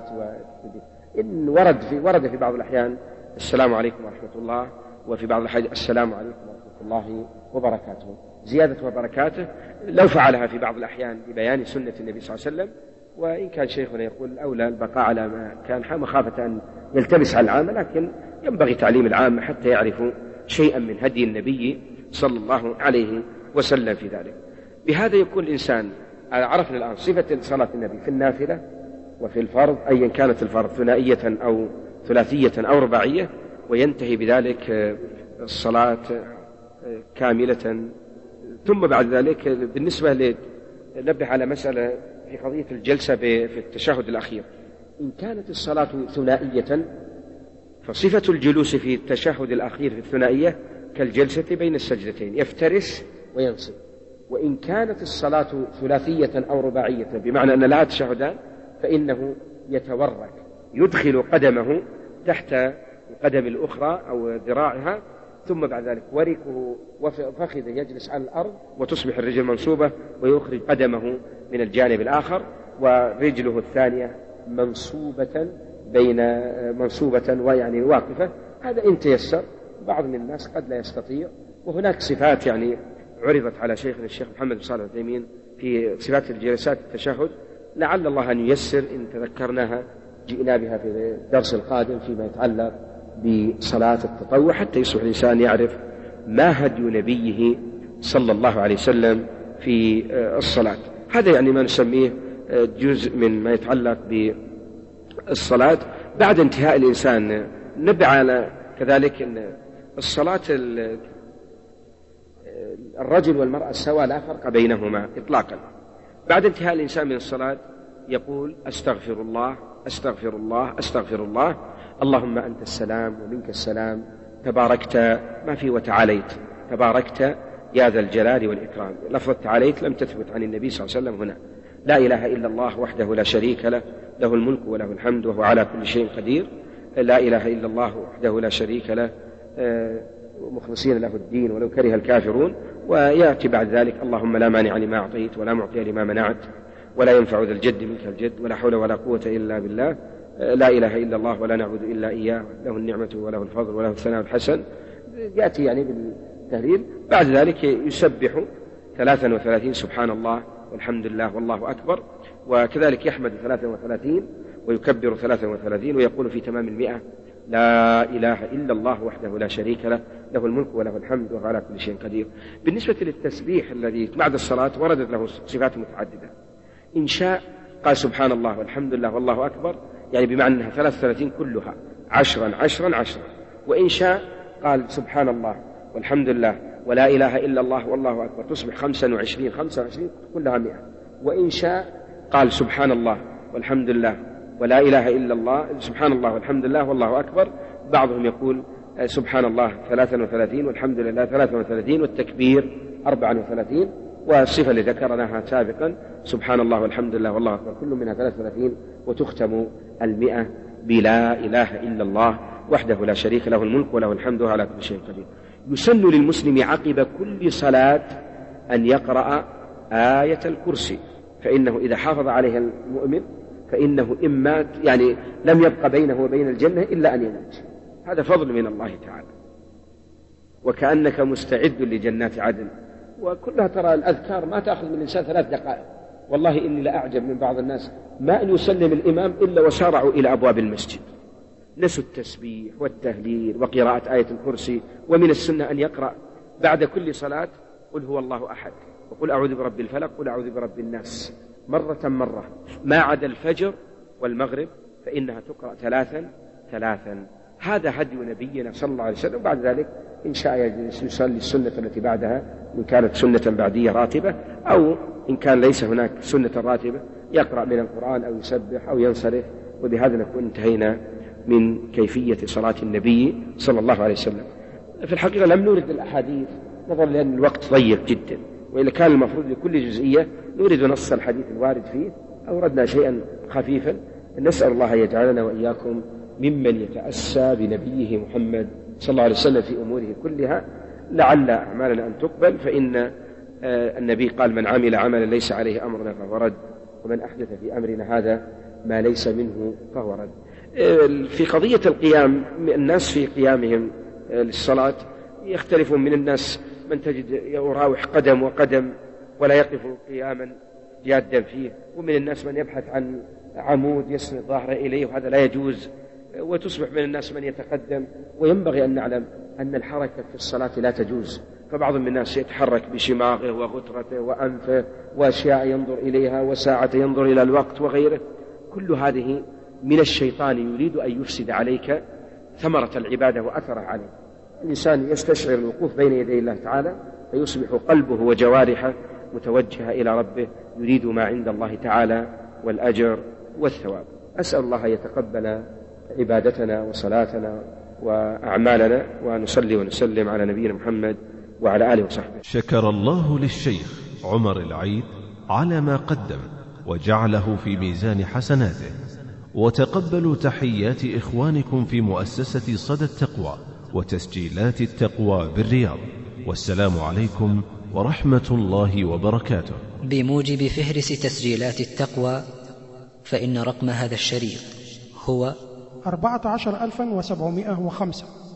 إن ورد في بعض الأحيان السلام عليكم ورحمة الله، وفي بعض الأحيان السلام عليكم ورحمة الله وبركاته. زيادة وبركاته لو فعلها في بعض الأحيان ببيان سنة النبي صلى الله عليه وسلم، وإن كان شيخنا يقول أولى البقاء على ما كان مخافة أن يلتبس على العامة، لكن ينبغي تعليم العامة حتى يعرفوا شيئا من هدي النبي صلى الله عليه وسلم في ذلك. بهذا يكون الإنسان عرفنا الآن صفة صلاة النبي في النافلة وفي الفرض، أيا كانت الفرض ثنائية أو ثلاثية أو رباعية، وينتهي بذلك الصلاة كاملة. ثم بعد ذلك بالنسبة نبه على مسألة في قضية الجلسة في التشهد الأخير. إن كانت الصلاة ثنائية فصفة الجلوس في التشهد الأخير في الثنائية كالجلسة بين السجدتين، يفترش وينصب. وإن كانت الصلاة ثلاثية أو رباعية بمعنى أن لها تشهدان، فإنه يتورك، يدخل قدمه تحت القدم الأخرى أو ذراعها، ثم بعد ذلك وركه وفخذه يجلس على الأرض، وتصبح الرجل منصوبة، ويخرج قدمه من الجانب الآخر، ورجله الثانية منصوبة ويعني واقفة. هذا إن تيسر. بعض من الناس قد لا يستطيع، وهناك صفات يعني عرضت على شيخنا الشيخ محمد بن صالح العثيمين في صفات الجلسات التشهد، لعل الله أن ييسر إن تذكرناها جئنا بها في الدرس القادم فيما يتعلق بصلاة التطوع، حتى يصبح الإنسان يعرف ما هدي نبيه صلى الله عليه وسلم في الصلاة. هذا يعني ما نسميه جزء من ما يتعلق بالصلاة. بعد انتهاء الإنسان نبع على كذلك أن الصلاة الرجل والمرأة سواء، لا فرق بينهما إطلاقا. بعد انتهاء الإنسان من الصلاة يقول أستغفر الله أستغفر الله أستغفر الله، اللهم أنت السلام ومنك السلام، تباركت ما في وتعاليت، تباركت يا ذا الجلال والإكرام. لفظة تعاليت لم تثبت عن النبي صلى الله عليه وسلم هنا. لا إله إلا الله وحده لا شريك له، له الملك وله الحمد وهو على كل شيء قدير. لا إله إلا الله وحده لا شريك له، مخلصين له الدين ولو كره الكافرون، ويأتي بعد ذلك اللهم لا مانع لما أعطيت ولا معطي لما منعت ولا ينفع ذا الجد منك الجد ولا حول ولا قوة إلا بالله، لا إله إلا الله ولا نعبد إلا إياه، له النعمة وله الفضل وله الثناء الحسن. يأتي يعني بالتهليل. بعد ذلك يسبح 33 سبحان الله والحمد لله والله أكبر، وكذلك يحمد 33 ويكبر 33 ويقول في تمام 100 لا إله إلا الله وحده لا شريك له، له الملك وله الحمد وهو على كل شيء قدير. بالنسبة للتسبيح الذي بعد الصلاة وردت له صفات متعددة. إن شاء قال سبحان الله والحمد لله والله أكبر، يعني بمعنى أنها 33 كلها 10 10 10. وإن شاء قال سبحان الله والحمد لله ولا إله إلا الله والله أكبر، تصبح 25 25 كلها 100. وإن شاء قال سبحان الله والحمد لله ولا إله إلا الله، سبحان الله والحمد لله والله أكبر. بعضهم يقول سبحان الله 33 والحمد لله 33 والتكبير 34. والصفة اللي ذكرناها سابقا سبحان الله والحمد لله والله أكبر كل منها 33، وتختم 100 بلا إله إلا الله وحده لا شريك له الملك وله الحمد على كل شيء قدير. يسن للمسلم عقب كل صلاة أن يقرأ آية الكرسي، فإنه إذا حافظ عليها المؤمن فإنه إما يعني لم يبق بينه وبين الجنة إلا أن يموت. هذا فضل من الله تعالى، وكأنك مستعد لجنات عدن. وكلها ترى الأذكار ما تأخذ من الإنسان 3 دقائق. والله إني لأعجب من بعض الناس ما أن يسلم الإمام إلا وسارعوا إلى أبواب المسجد، نسوا التسبيح والتهليل وقراءة آية الكرسي. ومن السنة أن يقرأ بعد كل صلاة قل هو الله أحد وقل أعوذ برب الفلق قل أعوذ برب الناس مرة ما عدا الفجر والمغرب فإنها تقرأ 3 3. هذا هدي نبينا صلى الله عليه وسلم. بعد ذلك إن شاء يجلس يصلي السنة التي بعدها إن كانت سنة بعدية راتبة، أو إن كان ليس هناك سنة راتبة يقرأ من القرآن أو يسبح أو ينصرف. وبهذا نكون انتهينا من كيفية صلاة النبي صلى الله عليه وسلم. في الحقيقة لم نورد الأحاديث نظرا لأن الوقت ضيق جدا، وإذا كان المفروض لكل جزئية نورد نص الحديث الوارد فيه، أوردنا شيئا خفيفا. نسأل الله يجعلنا وإياكم ممن يتأسى بنبيه محمد صلى الله عليه وسلم في أموره كلها، لعل أعمالنا أن تقبل. فإن النبي قال من عمل عملا ليس عليه أمرنا فهو رد، ومن أحدث في أمرنا هذا ما ليس منه فهو رد. في قضية القيام، الناس في قيامهم للصلاة يختلفون. من الناس من تجد يراوح قدم وقدم ولا يقف قياما جادا فيه، ومن الناس من يبحث عن عمود يسند ظهره إليه وهذا لا يجوز، وتصبح من الناس من يتقدم. وينبغي أن نعلم أن الحركة في الصلاة لا تجوز، فبعض من الناس يتحرك بشماغه وغترته وأنفه وأشياء ينظر إليها وساعة ينظر إلى الوقت وغيره. كل هذه من الشيطان يريد أن يفسد عليك ثمرة العبادة وأثرها عليك. الإنسان يستشعر الوقوف بين يدي الله تعالى فيصبح قلبه وجوارحه متوجهة إلى ربه يريد ما عند الله تعالى والأجر والثواب. أسأل الله يتقبل عبادتنا وصلاتنا وأعمالنا، ونصلي ونسلم على نبينا محمد وعلى آله وصحبه. شكر الله للشيخ عمر العيد على ما قدم وجعله في ميزان حسناته، وتقبلوا تحيات إخوانكم في مؤسسة صدى التقوى وتسجيلات التقوى بالرياض، والسلام عليكم ورحمة الله وبركاته. بموجب فهرس تسجيلات التقوى فإن رقم هذا الشريط هو 14705.